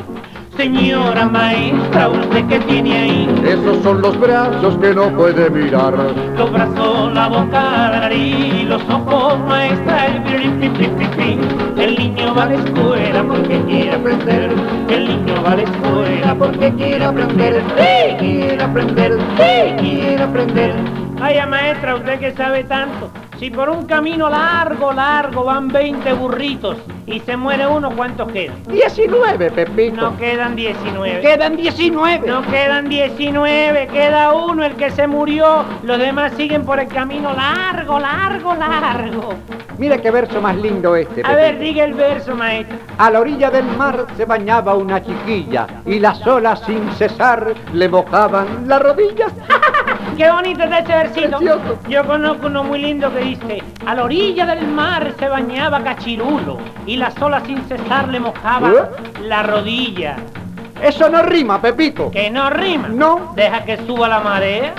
Señora maestra, ¿usted qué tiene ahí? Esos son los brazos que no puede mirar. Los brazos, la boca, la nariz, los ojos, maestra, el violín, pin, pin, pin, pin. El niño va a la escuela porque quiere aprender. El niño va a la escuela porque quiere aprender. Sí, quiere aprender, sí, quiere aprender. Vaya maestra, usted que sabe tanto. Si por un camino largo, largo van veinte burritos y se muere uno, ¿cuántos quedan? diecinueve, Pepito. No quedan diecinueve. Quedan diecinueve. No quedan diecinueve, queda uno, el que se murió. Los demás siguen por el camino largo, largo, largo. Mira qué verso más lindo este, A Pepito. ver, diga el verso, maestro. A la orilla del mar se bañaba una chiquilla y las olas sin cesar le mojaban las rodillas. Qué bonito está ese versito. Precioso. Yo conozco uno muy lindo que dice: a la orilla del mar se bañaba Cachirulo y las olas sin cesar le mojaban ¿Eh? la rodilla. Eso no rima, Pepito. Que no rima. No. Deja que suba la marea.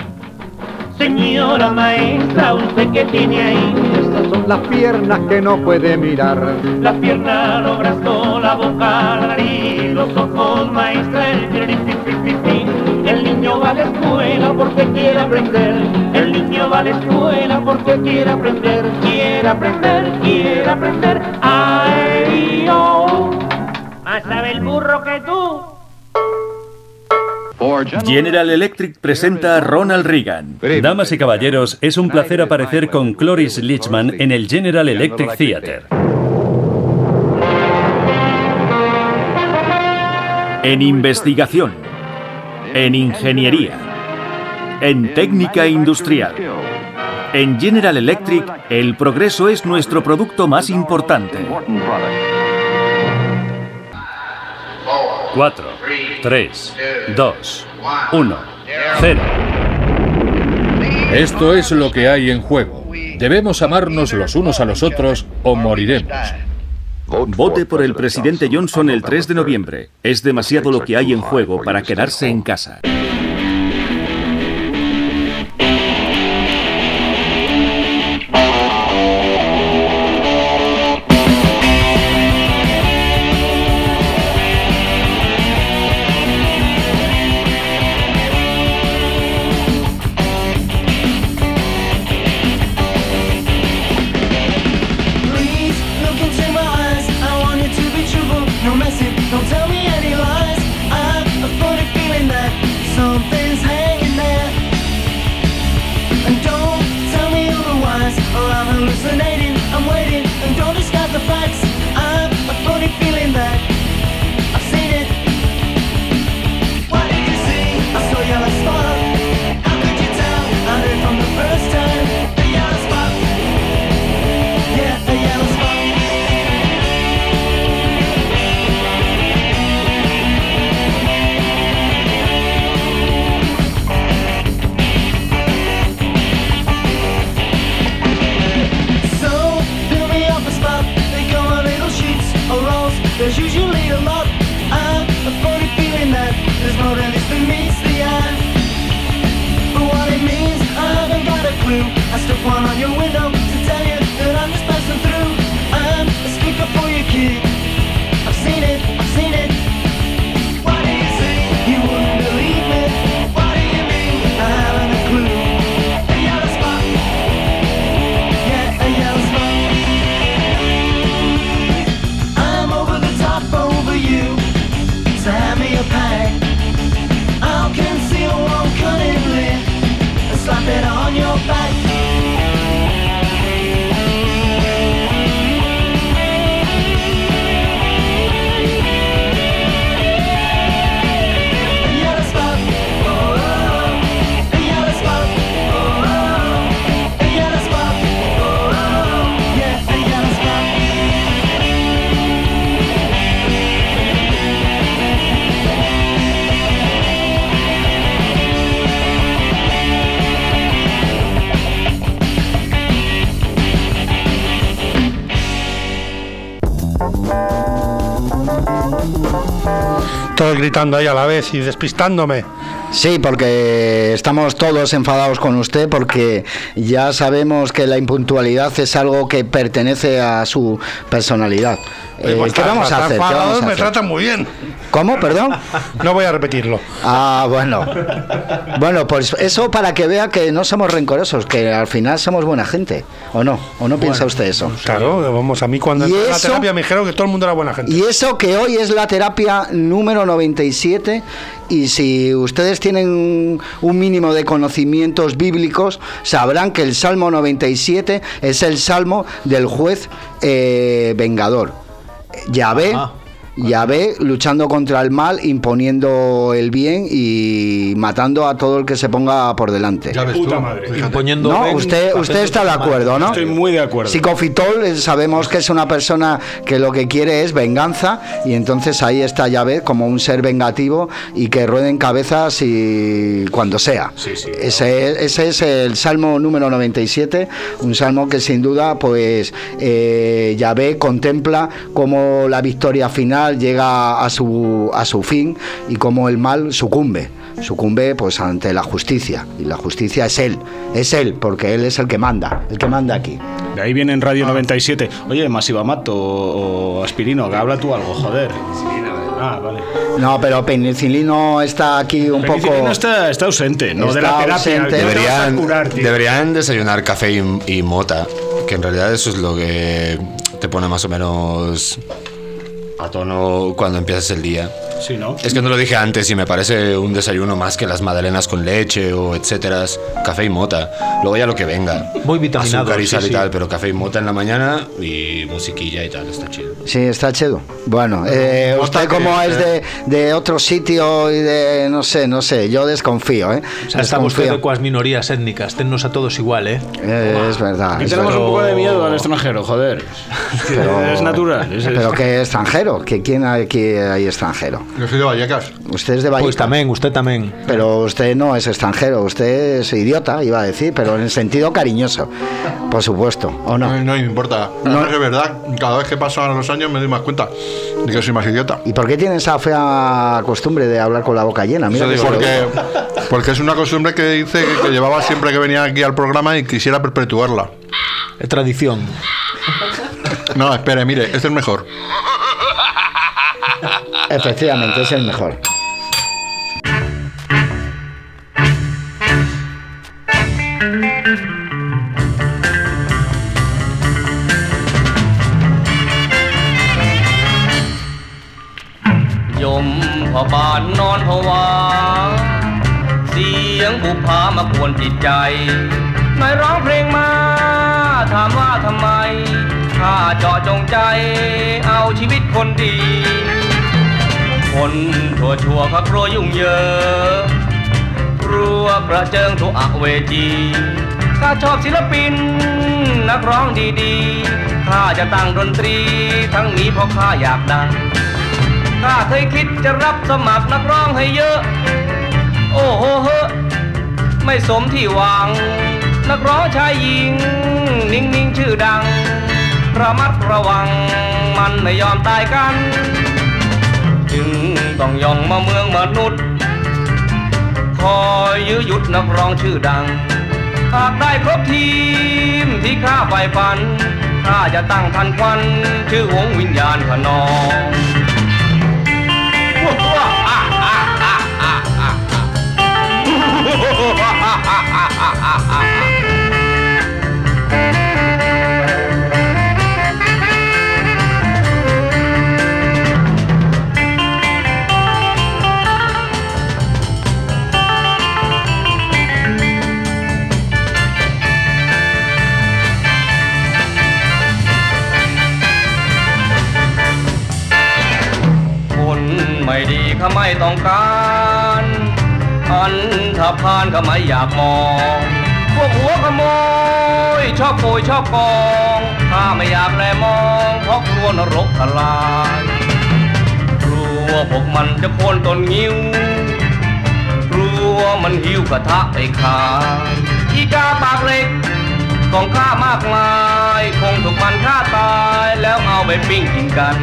Señora maestra, ¿usted qué tiene ahí? Estas son las piernas que no puede mirar. Las piernas, los brazos, la boca, la nariz, los ojos, maestra, el violín, pin, pin, pin, pin. El niño va a la escuela porque quiere aprender. El niño va a la escuela porque quiere aprender. Quiere aprender, quiere aprender. Ay, oh. Más sabe el burro que tú. General Electric presenta a Ronald Reagan. Damas y caballeros, es un placer aparecer con Cloris Leachman en el General Electric Theater. En investigación, en ingeniería, en técnica industrial. En General Electric, el progreso es nuestro producto más importante. Cuatro, tres, dos, uno, cero. Esto es lo que hay en juego. Debemos amarnos los unos a los otros o moriremos. Vote por el presidente Johnson el tres de noviembre. Es demasiado lo que hay en juego para quedarse en casa. Todos gritando ahí a la vez y despistándome. Sí, porque estamos todos enfadados con usted, porque ya sabemos que la impuntualidad es algo que pertenece a su personalidad. Eh, pues ¿Qué está, vamos a hacer? ¿Qué vamos a me hacer? tratan muy bien. ¿Cómo? ¿Perdón? No voy a repetirlo. Ah, bueno. Bueno, pues eso para que vea que no somos rencorosos, que al final somos buena gente. ¿O no? ¿O no piensa Bueno, usted eso? Claro, vamos, a mí cuando ¿Y entré en la eso? terapia me dijeron que todo el mundo era buena gente. Y eso que hoy es la terapia número noventa y siete, y si ustedes tienen un mínimo de conocimientos bíblicos, sabrán que el Salmo noventa y siete es el salmo del juez eh, vengador. Yahvé, Ajá. Yahvé luchando contra el mal, imponiendo el bien y matando a todo el que se ponga por delante. Ya ves tú. Puta madre. Imponiendo No, ven, usted, usted haciendo está de mal. acuerdo, ¿no? Estoy muy de acuerdo. Psicofitol, eh, sabemos que es una persona que lo que quiere es venganza, y entonces ahí está Yahvé como un ser vengativo y que rueden cabezas y cuando sea. Sí, sí, ese, ese es el Salmo número noventa y siete, un salmo que sin duda pues eh, Yahvé contempla cómo la victoria final llega a su, a su fin y cómo el mal sucumbe. Sucumbe pues ante la justicia, y la justicia es él, es él, porque él es el que manda, el que manda aquí. De ahí viene en Radio noventa y siete. Oye, Masiva Mato o Aspirino, que habla tú algo, joder. Ah, vale. No, pero Penicilino está aquí un poco... Penicilino está, está ausente, no Está de la terapia. ausente. ¿Qué te vas a Deberían, curar, tío? deberían desayunar café y, y mota, que en realidad eso es lo que te pone más o menos a tono cuando empiezas el día. Sí, ¿no? Es que no lo dije antes y me parece un desayuno más que las magdalenas con leche o etcétera. Café y mota. Luego ya lo que venga. Muy vitaminado. Azúcar y sal sí, y sí. tal, pero café y mota en la mañana y musiquilla y tal, está chido. Sí, está chido. Bueno, eh, usted como es de, de otro sitio y de... no sé, no sé, yo desconfío, ¿eh? O sea, estamos Desconfío. de cuas minorías étnicas, tennos a todos igual, ¿eh? Eh, es verdad. Aquí es tenemos verdad. un poco de miedo al extranjero, joder. Es, que Pero- es natural. Es, Pero es- que extranjero, que quién aquí hay extranjero. Yo soy de Vallecas. Usted es de Vallecas. Pues también, usted también. Pero usted no es extranjero, usted es idiota, iba a decir, pero en el sentido cariñoso, por supuesto, ¿o no? No, no me importa. No es verdad. Cada vez que pasan los años me doy más cuenta de que soy más idiota. ¿Y por qué tiene esa fea costumbre de hablar con la boca llena? Mira que se lo porque, digo. porque es una costumbre que dice que, que llevaba siempre que venía aquí al programa y quisiera perpetuarla. Es tradición. No, espere, mire, este es mejor. Efectivamente, es el mejor. ยมพ่อบ้านนอนผวาเสียงบุพามากวนจิตใจนายร้องเพลงมาถามว่าทำไมข้าเจาะจงใจเอาชีวิตคนดี คนทั่วชั่วเขากลัวยุ่งเหยิงกลัวกระเจิงทุกอเวจีข้าชอบศิลปินนักร้องดีๆข้าจะตั้งดนตรีทั้งนี้เพราะข้าอยากดังข้าเคยคิดจะรับสมัครนักร้องให้เยอะโอ้โหเฮ้อไม่สมที่หวังนักร้องชายหญิงนิ่งๆชื่อดังระมัดระวังมันไม่ยอมตายกันจึงต้องย่องมาเมืองมนุษย์คอยยื้อยุดนักร้องชื่อดังหากได้ครบทีมที่ข้าใฝ่ฝันข้าจะตั้งทันควันชื่อวงวิญญาณขนองคนไม่ดีเขาไม่ต้องการอันถ้าพานเขาไม่อยากมองพวกหัวขโมยชอบโกยชอบกองข้าไม่อยากแลมองเพราะกลัวนรกทลายกลัวพวกมันจะโค่นต้นงิ้วกลัวมันหิ้วกระทะไปขายอีกาปากเหล็กของข้ามากมายคงถูกมันฆ่าตายแล้วเอาไปปิ้งกินกัน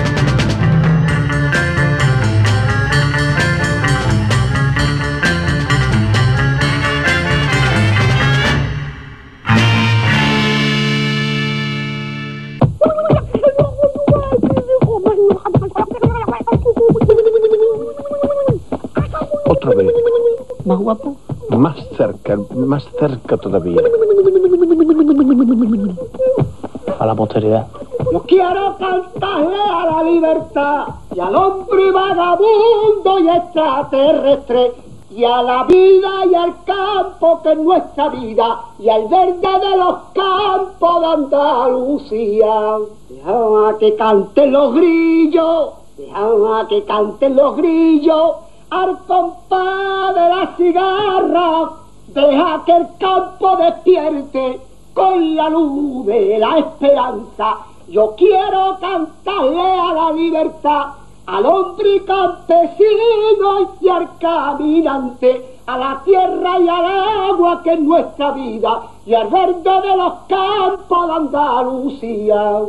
Otra vez. ¿Más guapo? Más cerca, más cerca todavía. A la posteridad. Yo quiero cantarle a la libertad y al hombre vagabundo y extraterrestre y a la vida y al campo que es nuestra vida y al verde de los campos de Andalucía. Dejamos a que canten los grillos, dejamos a que canten los grillos al compás de la cigarra. Deja que el campo despierte con la luz de la esperanza. Yo quiero cantarle a la libertad, al hombre campesino y al caminante, a la tierra y al agua que es nuestra vida, y al verde de los campos de Andalucía.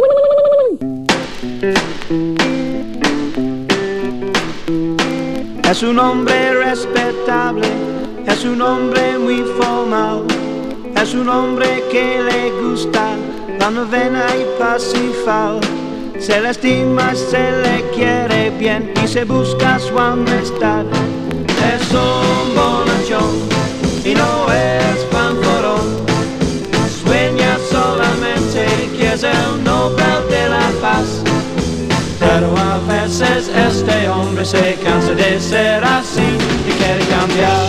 Es un hombre respetable, es un hombre muy formal, es un hombre que le gusta la novena y Parsifal. Se le estima, se le quiere bien y se busca su amistad. Es un bonachón y no es fanfarrón. Sueña solamente que es el Nobel de la Paz. Pero a veces este hombre se cansa de ser así y quiere cambiar.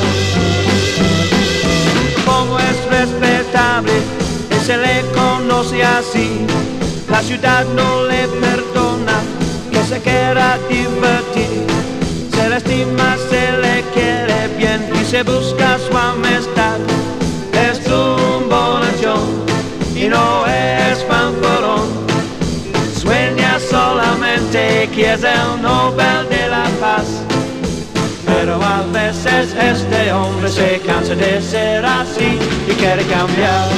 Como es respetable, él se le conoce así. La ciudad no le perdona que se quiera divertir. Se le estima, se le quiere bien y se busca su amistad. Es un bonachón y no es fanfarrón. Sueña solamente que es el Nobel de la Paz. Pero a veces este hombre se cansa de ser así y quiere cambiar.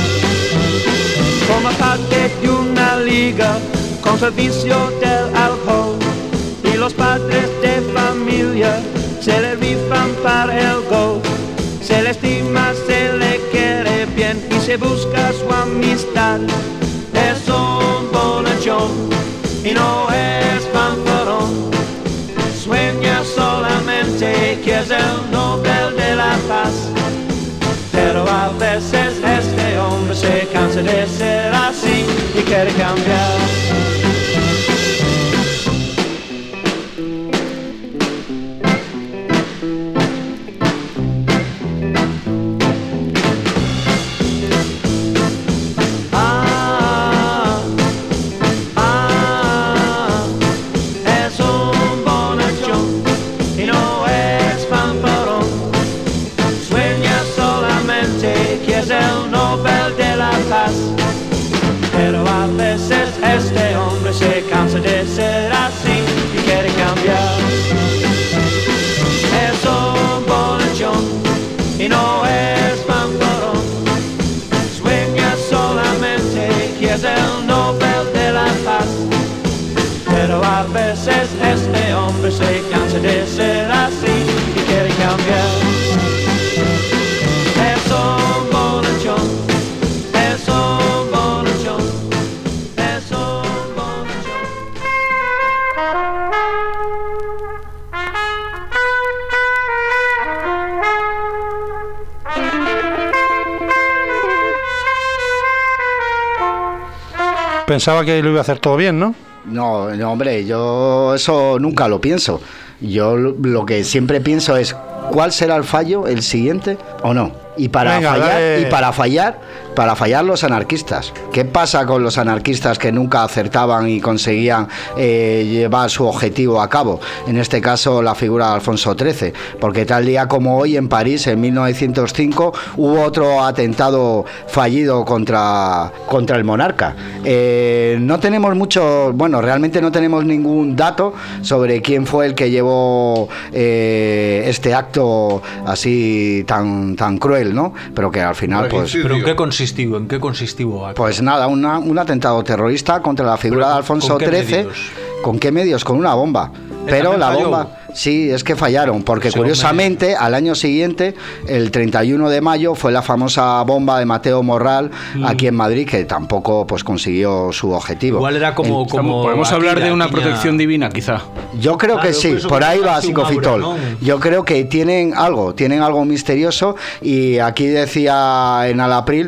Forma parte de una liga con servicio del alcohol y los padres de familia se le rifan para el gol. Se le estima, se le quiere bien y se busca su amistad. Es un bonachón y no es fanfarrón. Sueña solamente que es el Nobel de la Paz. Pero a veces este hombre se cansa de ser así y quiere cambiar. Este hombre se cansa de ser así y quiere cambiar. Es un bonachón y no es fanfarrón. Sueña solamente que es el Nobel de la Paz. Pero a veces este hombre se cansa de ser así y quiere cambiar. Es un bonachón, es un bonachón. Pensaba que lo iba a hacer todo bien, ¿no? No, no, hombre, yo eso nunca lo pienso. Yo lo, lo que siempre pienso es ¿cuál será el fallo, el siguiente o no? Y para Venga, fallar, dale. y para fallar, para fallar los anarquistas. ¿Qué pasa con los anarquistas que nunca acertaban y conseguían eh, llevar su objetivo a cabo? En este caso, la figura de Alfonso trece. Porque tal día como hoy en París, en mil novecientos cinco, hubo otro atentado fallido contra, contra el monarca. Eh, no tenemos mucho, bueno, realmente no tenemos ningún dato sobre quién fue el que llevó eh, este acto así tan, tan cruel, ¿no? Pero que al final, pues... ¿Pero en qué consistió? ¿En qué consistió? Pues nada, una, un atentado terrorista contra la figura de Alfonso trece. ¿Con qué medios? Con una bomba. Pero la falló? bomba... Sí, es que fallaron, porque Según curiosamente me... al año siguiente, el treinta y uno de mayo, fue la famosa bomba de Mateo Morral mm. aquí en Madrid, que tampoco pues consiguió su objetivo. Igual era como... El, como podemos aquí, hablar de una Aquina... protección divina, quizá. Yo creo claro, que sí, por ahí va Psicofitol. ¿No? Yo creo que tienen algo, tienen algo misterioso, y aquí decía en Alapril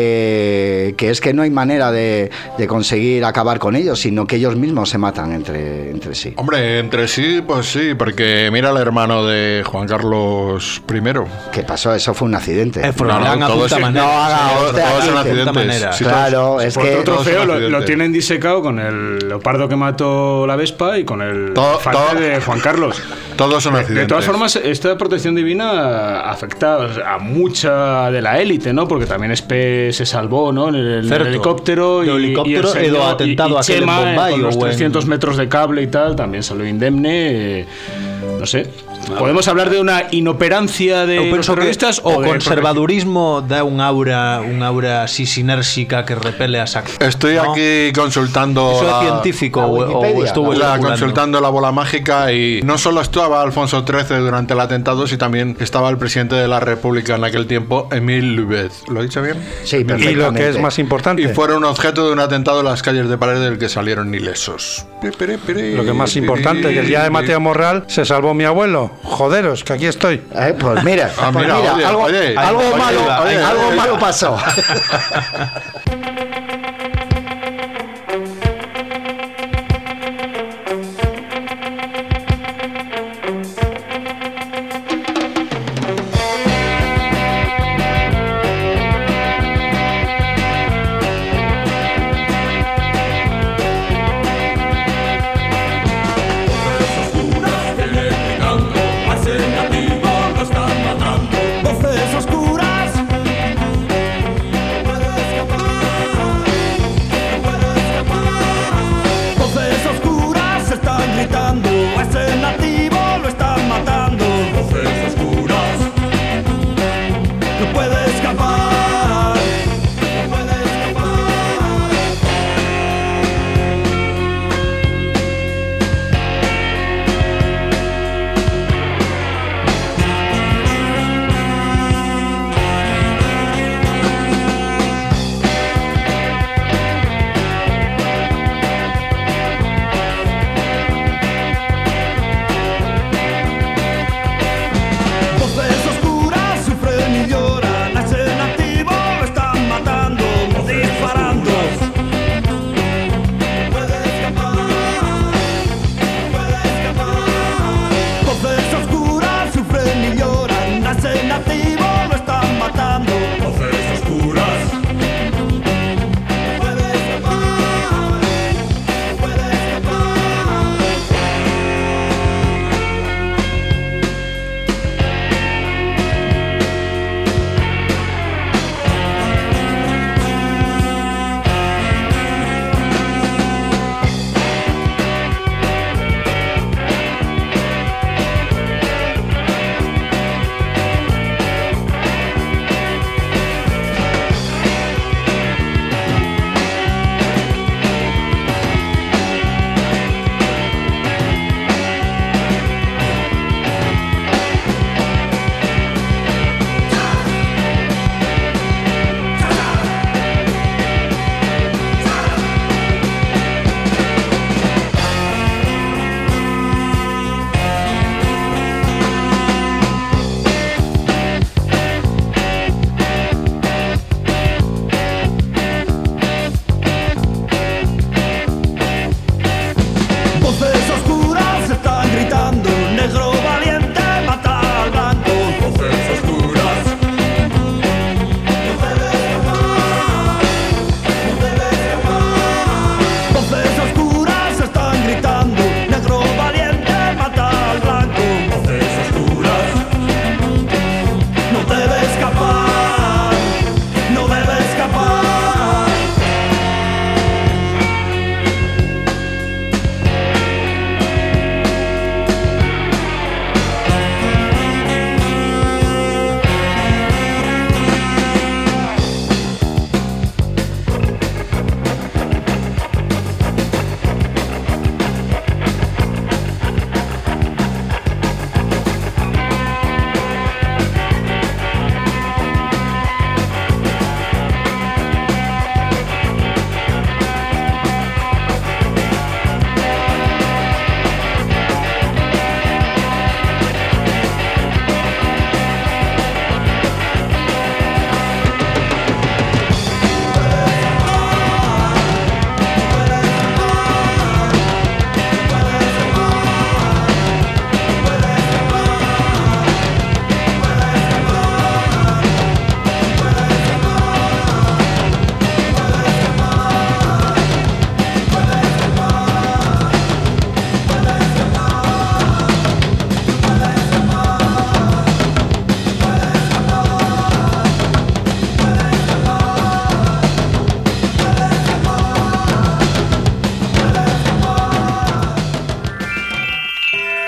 que, que es que no hay manera de, de conseguir acabar con ellos, sino que ellos mismos se matan entre, entre sí. Hombre, entre sí, pues sí, porque mira al hermano de Juan Carlos primero. ¿Qué pasó? Eso fue un accidente. Eh, no, no, no, todos no, no haga todos son accidentes. Sí, claro, todos, es que otro trofeo lo, lo tienen disecado con el leopardo que mató la Vespa y con el todo, todo, de Juan Carlos. Todos son accidentes. De, de todas formas, esta protección divina afecta a mucha de la élite, ¿no? Porque también Espe se salvó, ¿no? En el, en el helicóptero y, helicóptero y el señor, atentado y, y Chema, Chema en Bombay, con los en... trescientos metros de cable y tal, también salió indemne. Eh, no sé, Podemos hablar de una inoperancia de los terroristas o, o de conservadurismo da un aura, un aura así sinérxica que repele a acciones. Estoy ¿no? aquí consultando ¿Eso la, es científico o, o estuvo la, especulando? consultando la bola mágica y no solo estaba Alfonso trece durante el atentado, sino también estaba el presidente de la República en aquel tiempo, Émile Loubet. ¿Lo he dicho bien? Sí, y lo que es más importante. Y fueron objeto de un atentado en las calles de París del que salieron ilesos. Lo que es más importante, que el día de Mateo Morral se salvó mi abuelo. Joderos, que aquí estoy. Eh, pues mira, Ah, pues mira, mira, oye, algo, oye, algo oye, malo, oye, algo oye. malo pasó. Voces oscuras.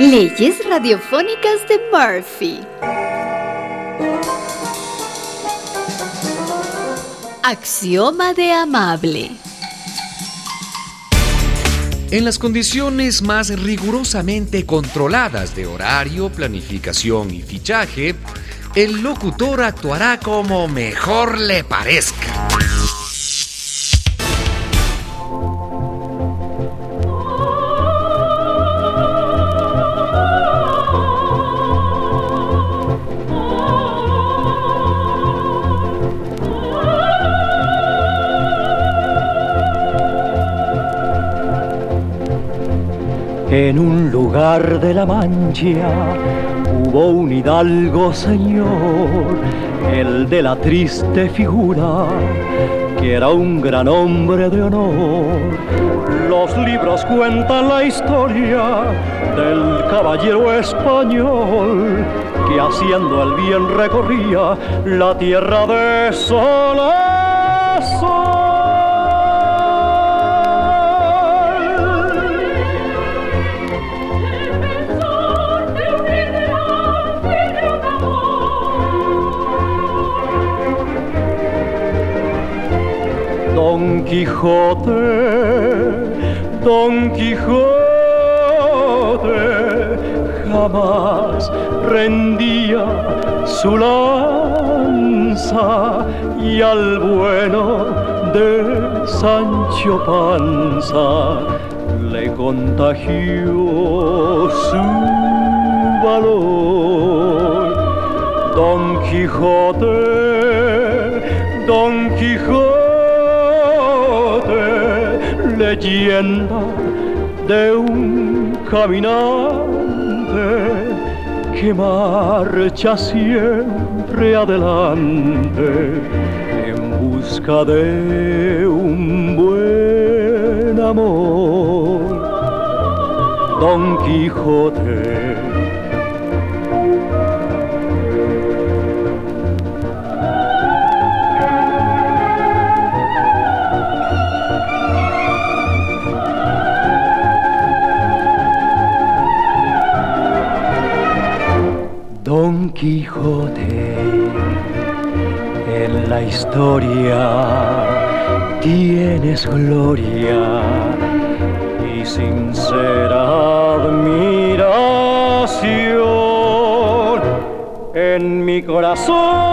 Leyes radiofónicas de Murphy. Axioma de amable. En las condiciones más rigurosamente controladas de horario, planificación y fichaje, el locutor actuará como mejor le parezca. En un lugar de la Mancha hubo un hidalgo señor, el de la triste figura, que era un gran hombre de honor. Los libros cuentan la historia del caballero español, que haciendo el bien recorría la tierra de sol a sol. Don Quijote, Don Quijote, jamás rendía su lanza, y al bueno de Sancho Panza le contagió su valor. Don Quijote, Don Quijote, leyenda de un caminante que marcha siempre adelante en busca de un buen amor. Don Quijote. Don Quijote, en la historia tienes gloria y sincera admiración en mi corazón.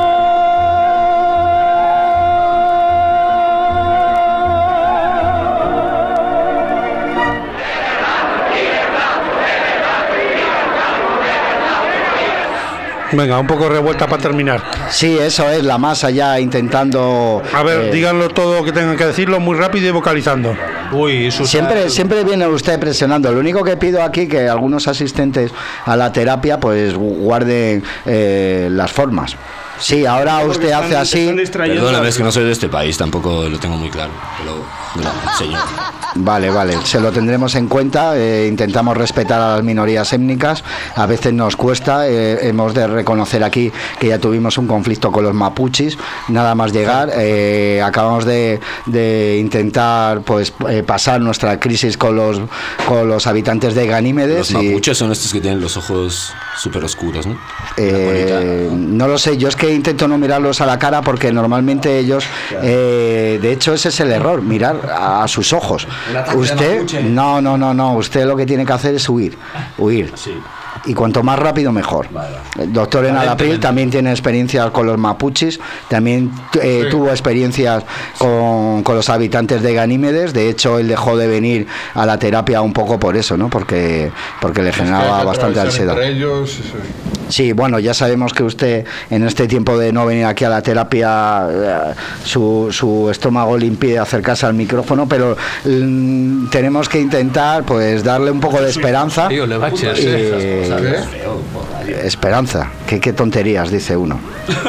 Venga, un poco revuelta para terminar. Sí, eso es, la masa ya intentando... A ver, eh, díganlo todo lo que tengan que decirlo muy rápido y vocalizando. Uy, eso siempre, siempre viene usted presionando. Lo único que pido aquí que algunos asistentes a la terapia pues guarden eh, las formas. Sí, ahora usted hace así. Perdóname, es que no soy de este país, tampoco lo tengo muy claro. Pero, no, señor. Vale, vale, se lo tendremos en cuenta. Eh, intentamos respetar a las minorías étnicas. A veces nos cuesta. Eh, hemos de reconocer aquí que ya tuvimos un conflicto con los mapuches. Nada más llegar, eh, acabamos de, de intentar pues eh, pasar nuestra crisis con los con los habitantes de Ganímedes. Los y, mapuches son estos que tienen los ojos súper oscuros, ¿no? Eh, no lo sé, yo es que intento no mirarlos a la cara porque normalmente ellos, eh, de hecho ese es el error, mirar a, a sus ojos. Usted, no, no, no, no, usted lo que tiene que hacer es huir, huir. Y cuanto más rápido mejor. El doctor Enalapril también tiene experiencias con los mapuches, también eh, sí. tuvo experiencias con, con los habitantes de Ganímedes. De hecho, él dejó de venir a la terapia un poco por eso, ¿no? Porque, porque le generaba bastante ansiedad. Ellos, sí. Sí, bueno, ya sabemos que usted en este tiempo de no venir aquí a la terapia, eh, su, su estómago le impide acercarse al micrófono, pero mm, tenemos que intentar pues darle un poco de esperanza. Tío, le va a echar, eh, esperanza, ¿Qué, qué tonterías dice uno.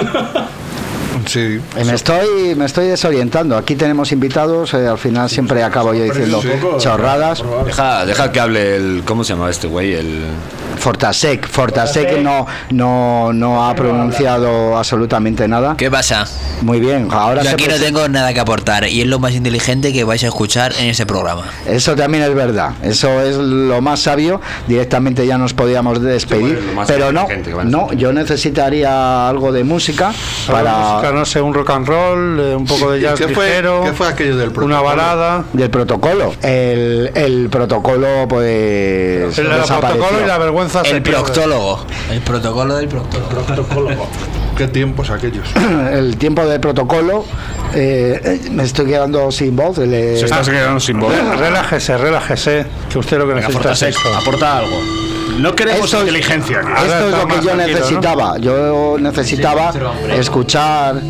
Sí. Me estoy, me estoy desorientando. Aquí tenemos invitados, eh, al final siempre acabo yo diciendo chorradas. Deja, deja que hable el... ¿Cómo se llama este güey? El... Fortasec. Fortasec no, no, no ha pronunciado absolutamente nada. ¿Qué pasa? Muy bien, ahora Yo se aquí no prese- tengo nada que aportar y es lo más inteligente que vais a escuchar en ese programa. Eso también es verdad, eso es lo más sabio. Directamente ya nos podíamos despedir, bueno, lo más pero no, inteligente que van a no, yo necesitaría algo de música Para para música, no sé, un rock and roll, eh, un poco de jazz ¿Qué fue- ligero, qué fue aquello del una balada. del protocolo. El, el protocolo, pues. El, el desapareció. protocolo y la vergüenza se El pierde. proctólogo. El protocolo del proctólogo. ¿Qué tiempos aquellos? El tiempo del protocolo, eh, eh, me estoy quedando sin voz. le- Se está quedando sin voz. Re- Relájese, relájese, que usted lo que Venga, necesita es Fortasec, esto. aporta algo. No queremos Esto es- inteligencia. aquí. Ahora Esto es está lo que más yo tranquilo, ¿no? necesitaba. Yo necesitaba escuchar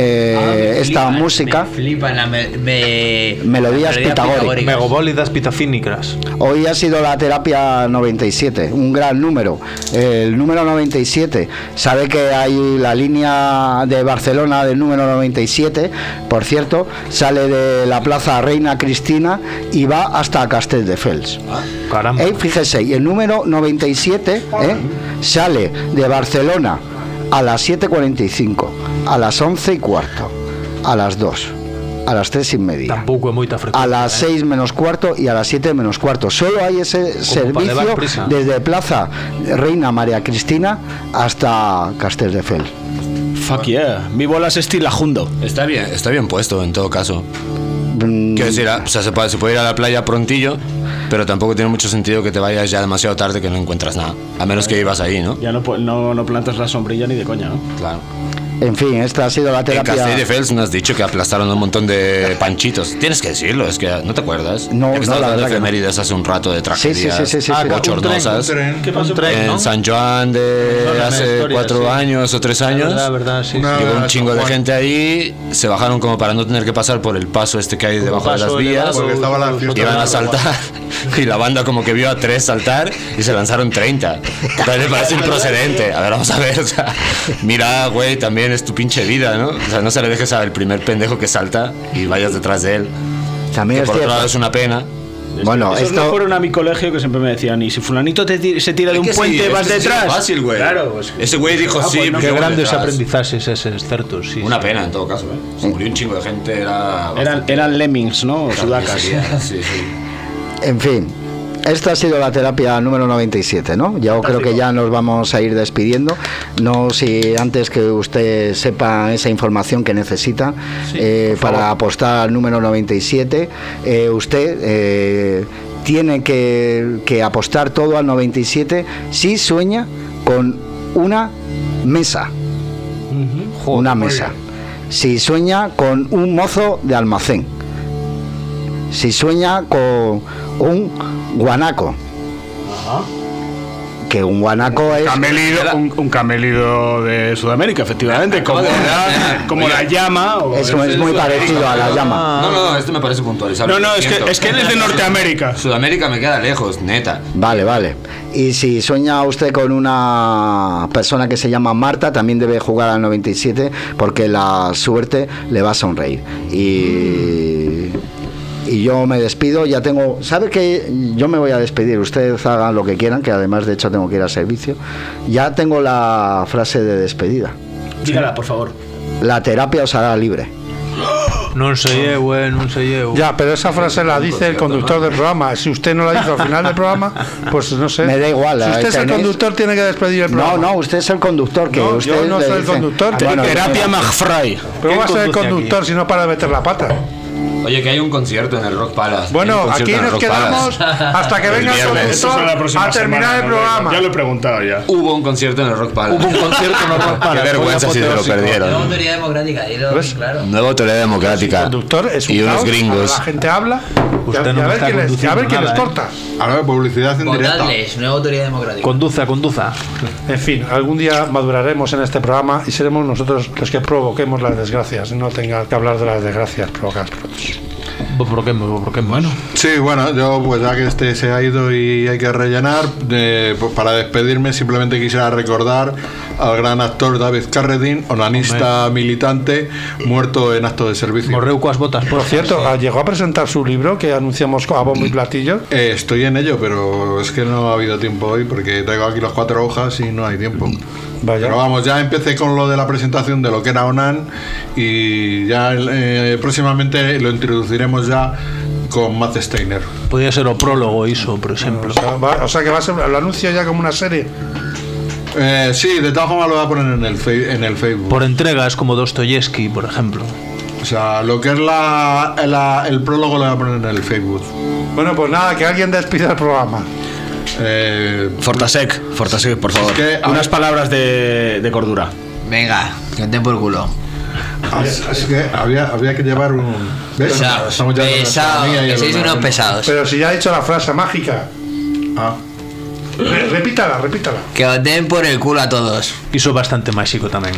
eh, esta música. Flipan la me, me- Melodías pitagóricas. Megobólidas pitafínicas. Hoy ha sido la terapia noventa y siete, un gran número. El número noventa y siete, sabe que hay la línea de Barcelona del número noventa y siete, por cierto, sale de la Plaza Reina Cristina y va hasta Castelldefels. Caramba. Eh, fíjese, y el número noventa y siete eh, sale de Barcelona a las siete cuarenta y cinco, a las once y cuarto, a las dos, a las tres y media, Tampoco es moita frecuencia. a las seis menos cuarto y a las siete menos cuarto. Solo hay ese para servicio llevar prisa. desde Plaza Reina María Cristina hasta Castelldefels. Fuck yeah. Mi bola es estilo Jundo. Está bien, está bien puesto en todo caso. Quiero decir, ah, o sea, se puede, se puede ir a la playa prontillo, pero tampoco tiene mucho sentido que te vayas ya demasiado tarde que no encuentras nada. A menos que ibas ahí, ¿no? Ya no, pu- no, no plantas la sombrilla ni de coña, ¿no? Claro. En fin, esta ha sido la En terapia. Castelldefels no has dicho que aplastaron un montón de panchitos. Tienes que decirlo, es que no te acuerdas. No, Ya que no, estabas la dando verdad que no. efemérides hace un rato de Sí, tragedias sí, sí, sí, sí, sí. bochornosas. Un tren. ¿Qué pasó? Un tren, En ¿no? San Joan de No, la hace historia, cuatro sí. años o tres años. La verdad, sí. Una- Llegó un chingo de Juan. gente ahí, se bajaron como para no tener que pasar por el paso este que hay debajo de las paso vías. elevado, Porque estaba la fiesta Iban de a la saltar y la banda como que vio a tres saltar y se lanzaron treinta. Entonces me parece improcedente. A ver, vamos a ver. O sea, mira, güey, también es tu pinche vida, ¿no? O sea, no se le dejes al primer pendejo que salta y vayas detrás de él. También Que es por otro cierto. lado es una pena. Bueno, Esos esto. no fueron a mi colegio que siempre me decían, y si fulanito te ti- se tira de Es un que sí, puente, es vas que sí, detrás. es fácil, güey. Claro, pues, Ese güey dijo Ah, sí, pues no, Qué yo voy grandes detrás. aprendizajes ese, ciertos, sí. Una sí. pena en todo caso, ¿eh? Se murió un chingo de gente, era. eran, eran lemmings, ¿no? Sudacas. Sí, sí, sí. En fin, esta ha sido la terapia número noventa y siete, ¿no? Yo creo que ya nos vamos a ir despidiendo. No si antes que usted sepa esa información que necesita eh, para apostar al número noventa y siete, eh, usted eh, tiene que, que apostar todo al noventa y siete si sueña con una mesa. Una mesa. Si sueña con un mozo de almacén. Si sueña con un guanaco. Que un guanaco es. Camelido, un, un camelido de Sudamérica, efectivamente, como, la, como la llama. O Es, es muy parecido a la llama. No, no, esto me parece puntualizar. No, no, Lo es que, siento. es que él es de Norteamérica. Sudamérica me queda lejos, neta. Vale, vale. Y si sueña usted con una persona que se llama Marta, también debe jugar al noventa y siete porque la suerte le va a sonreír. Y. Y yo me despido, ya tengo... ¿Sabe que yo me voy a despedir? Ustedes hagan lo que quieran, que además de hecho tengo que ir al servicio. Ya tengo la frase de despedida. Dígala, por favor. La terapia os hará libre. Non sei eu, eh, non sei eu. Ya, pero esa frase la dice el conductor del programa. Si usted no la dice al final del programa, pues no sé. Me da igual. Si usted es el tenéis- conductor, tiene que despedir el programa. No, no, usted es el conductor. Que No, usted yo no le soy el dice- conductor. Ah, bueno, Terapia McFry. Pero va a ser el conduce aquí? conductor si no para de meter la pata. Oye, que hay un concierto en el Rock Palace. Bueno, Hay un concierto aquí en el nos Rock quedamos Palace. hasta que El venga el viernes. Eso será la próxima conductor a terminar semana, el ¿no? programa. Ya lo he preguntado ya. Hubo un concierto en el Rock Palace. Hubo un concierto en el Rock Palace. Qué vergüenza si te lo Apoteósico. perdieron. autoridad democrática, dilo ¿Ves? claro. Nueva autoridad El democrática. conductor es un Y unos caos, gringos. La gente habla y Usted a, no y a me ver está quién les, y a conduciendo ver quién les nada, ¿eh? corta. Ahora publicidad en directo. Votadles, nueva autoridad democrática. Conduza, conduza. En fin, algún día maduraremos en este programa y seremos nosotros los que provoquemos las desgracias y no tenga que hablar de las desgracias provocadas por otros. ¿Por qué? ¿Por qué? Bueno. Sí, bueno, yo pues ya que este se ha ido y hay que rellenar, eh, pues para despedirme simplemente quisiera recordar al gran actor David Carradine, onanista Hombre. militante, muerto en acto de servicio. Morreu coas botas, por, por cierto, ¿llegó a presentar su libro que anunciamos a bombo y platillo? Eh, estoy en ello, pero es que no ha habido tiempo hoy porque traigo aquí las cuatro hojas y no hay tiempo. Vaya. Pero vamos, ya empecé con lo de la presentación de lo que era Onan y ya eh, próximamente lo introduciremos ya con Matt Steiner. Podría ser o prólogo iso, por ejemplo. O sea, va, o sea que va a ser, lo anuncio ya como una serie. Eh, sí, de todas formas lo voy a poner en el, fe, en el Facebook. Por entregas como Dostoyevsky, por ejemplo. O sea, lo que es la, la, el prólogo lo voy a poner en el Facebook. Bueno, pues nada, que alguien despida el programa. Eh, Fortasec, Fortasec, por favor. Es que, unas palabras de, de cordura. Venga, que te por culo. Así, así que había, había que llevar un. ¿Ves? Pesados, Estamos ya pesados, que sois unos pesados. Pero si ya he dicho la frase mágica. Ah. Re, repítala, repítala. Que os den por el culo a todos. Hizo bastante mágico también.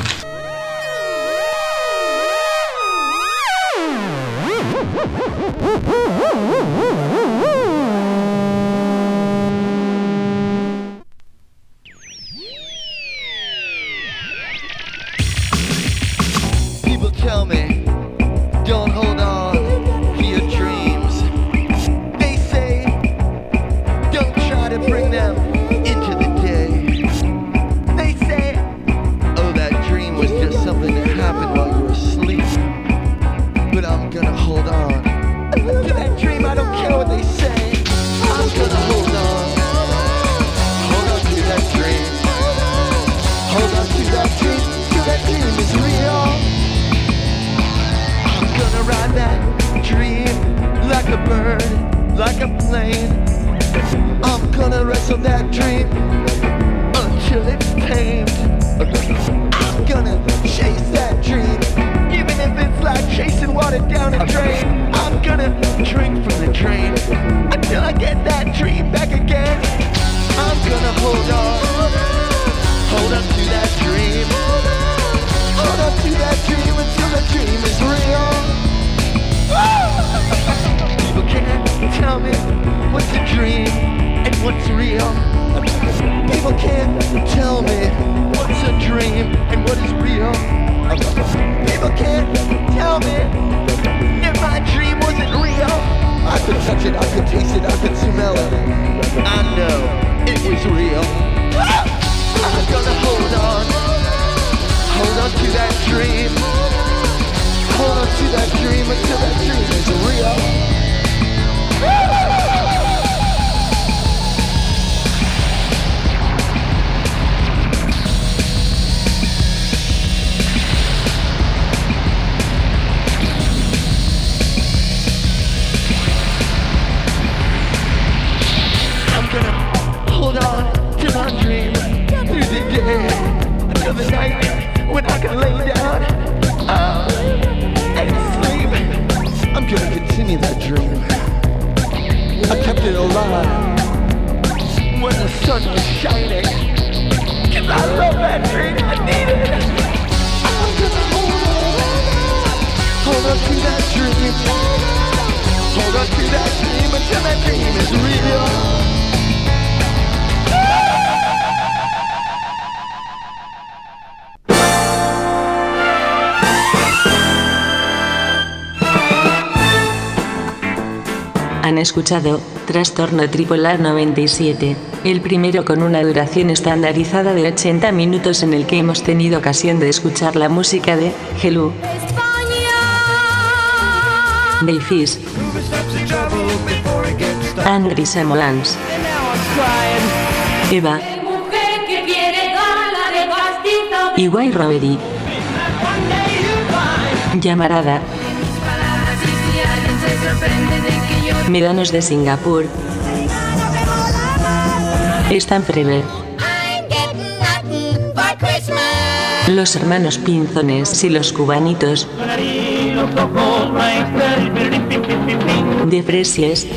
Han escuchado Trastorno Tripolar noventa y siete, el primero con una duración estandarizada de ochenta minutos en el que hemos tenido ocasión de escuchar la música de Hello, Bayfish, Angry Samolans, Eva y White Robbery. Llamarada, Medanos de Singapur, Stanfreve, Los Hermanos Pinzones y los Cubanitos, De Fresies,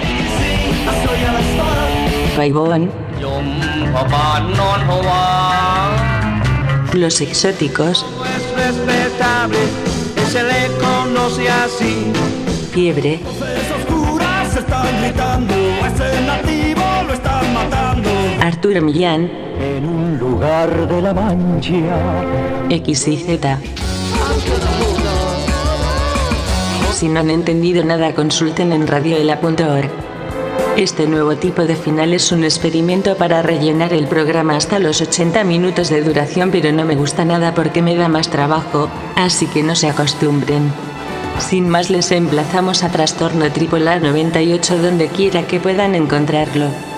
Baibón, Los Exóticos, Respetable, se le conoce así. fiebre. Oscuras están gritando, ese nativo lo están matando. Arturo Millán. En un lugar de la Mancha. X y Z. Si no han entendido nada, consulten en radioela punto org. Este nuevo tipo de final es un experimento para rellenar el programa hasta los ochenta minutos de duración, pero no me gusta nada porque me da más trabajo, así que no se acostumbren. Sin más, les emplazamos a Trastorno Tripolar noventa y ocho donde quiera que puedan encontrarlo.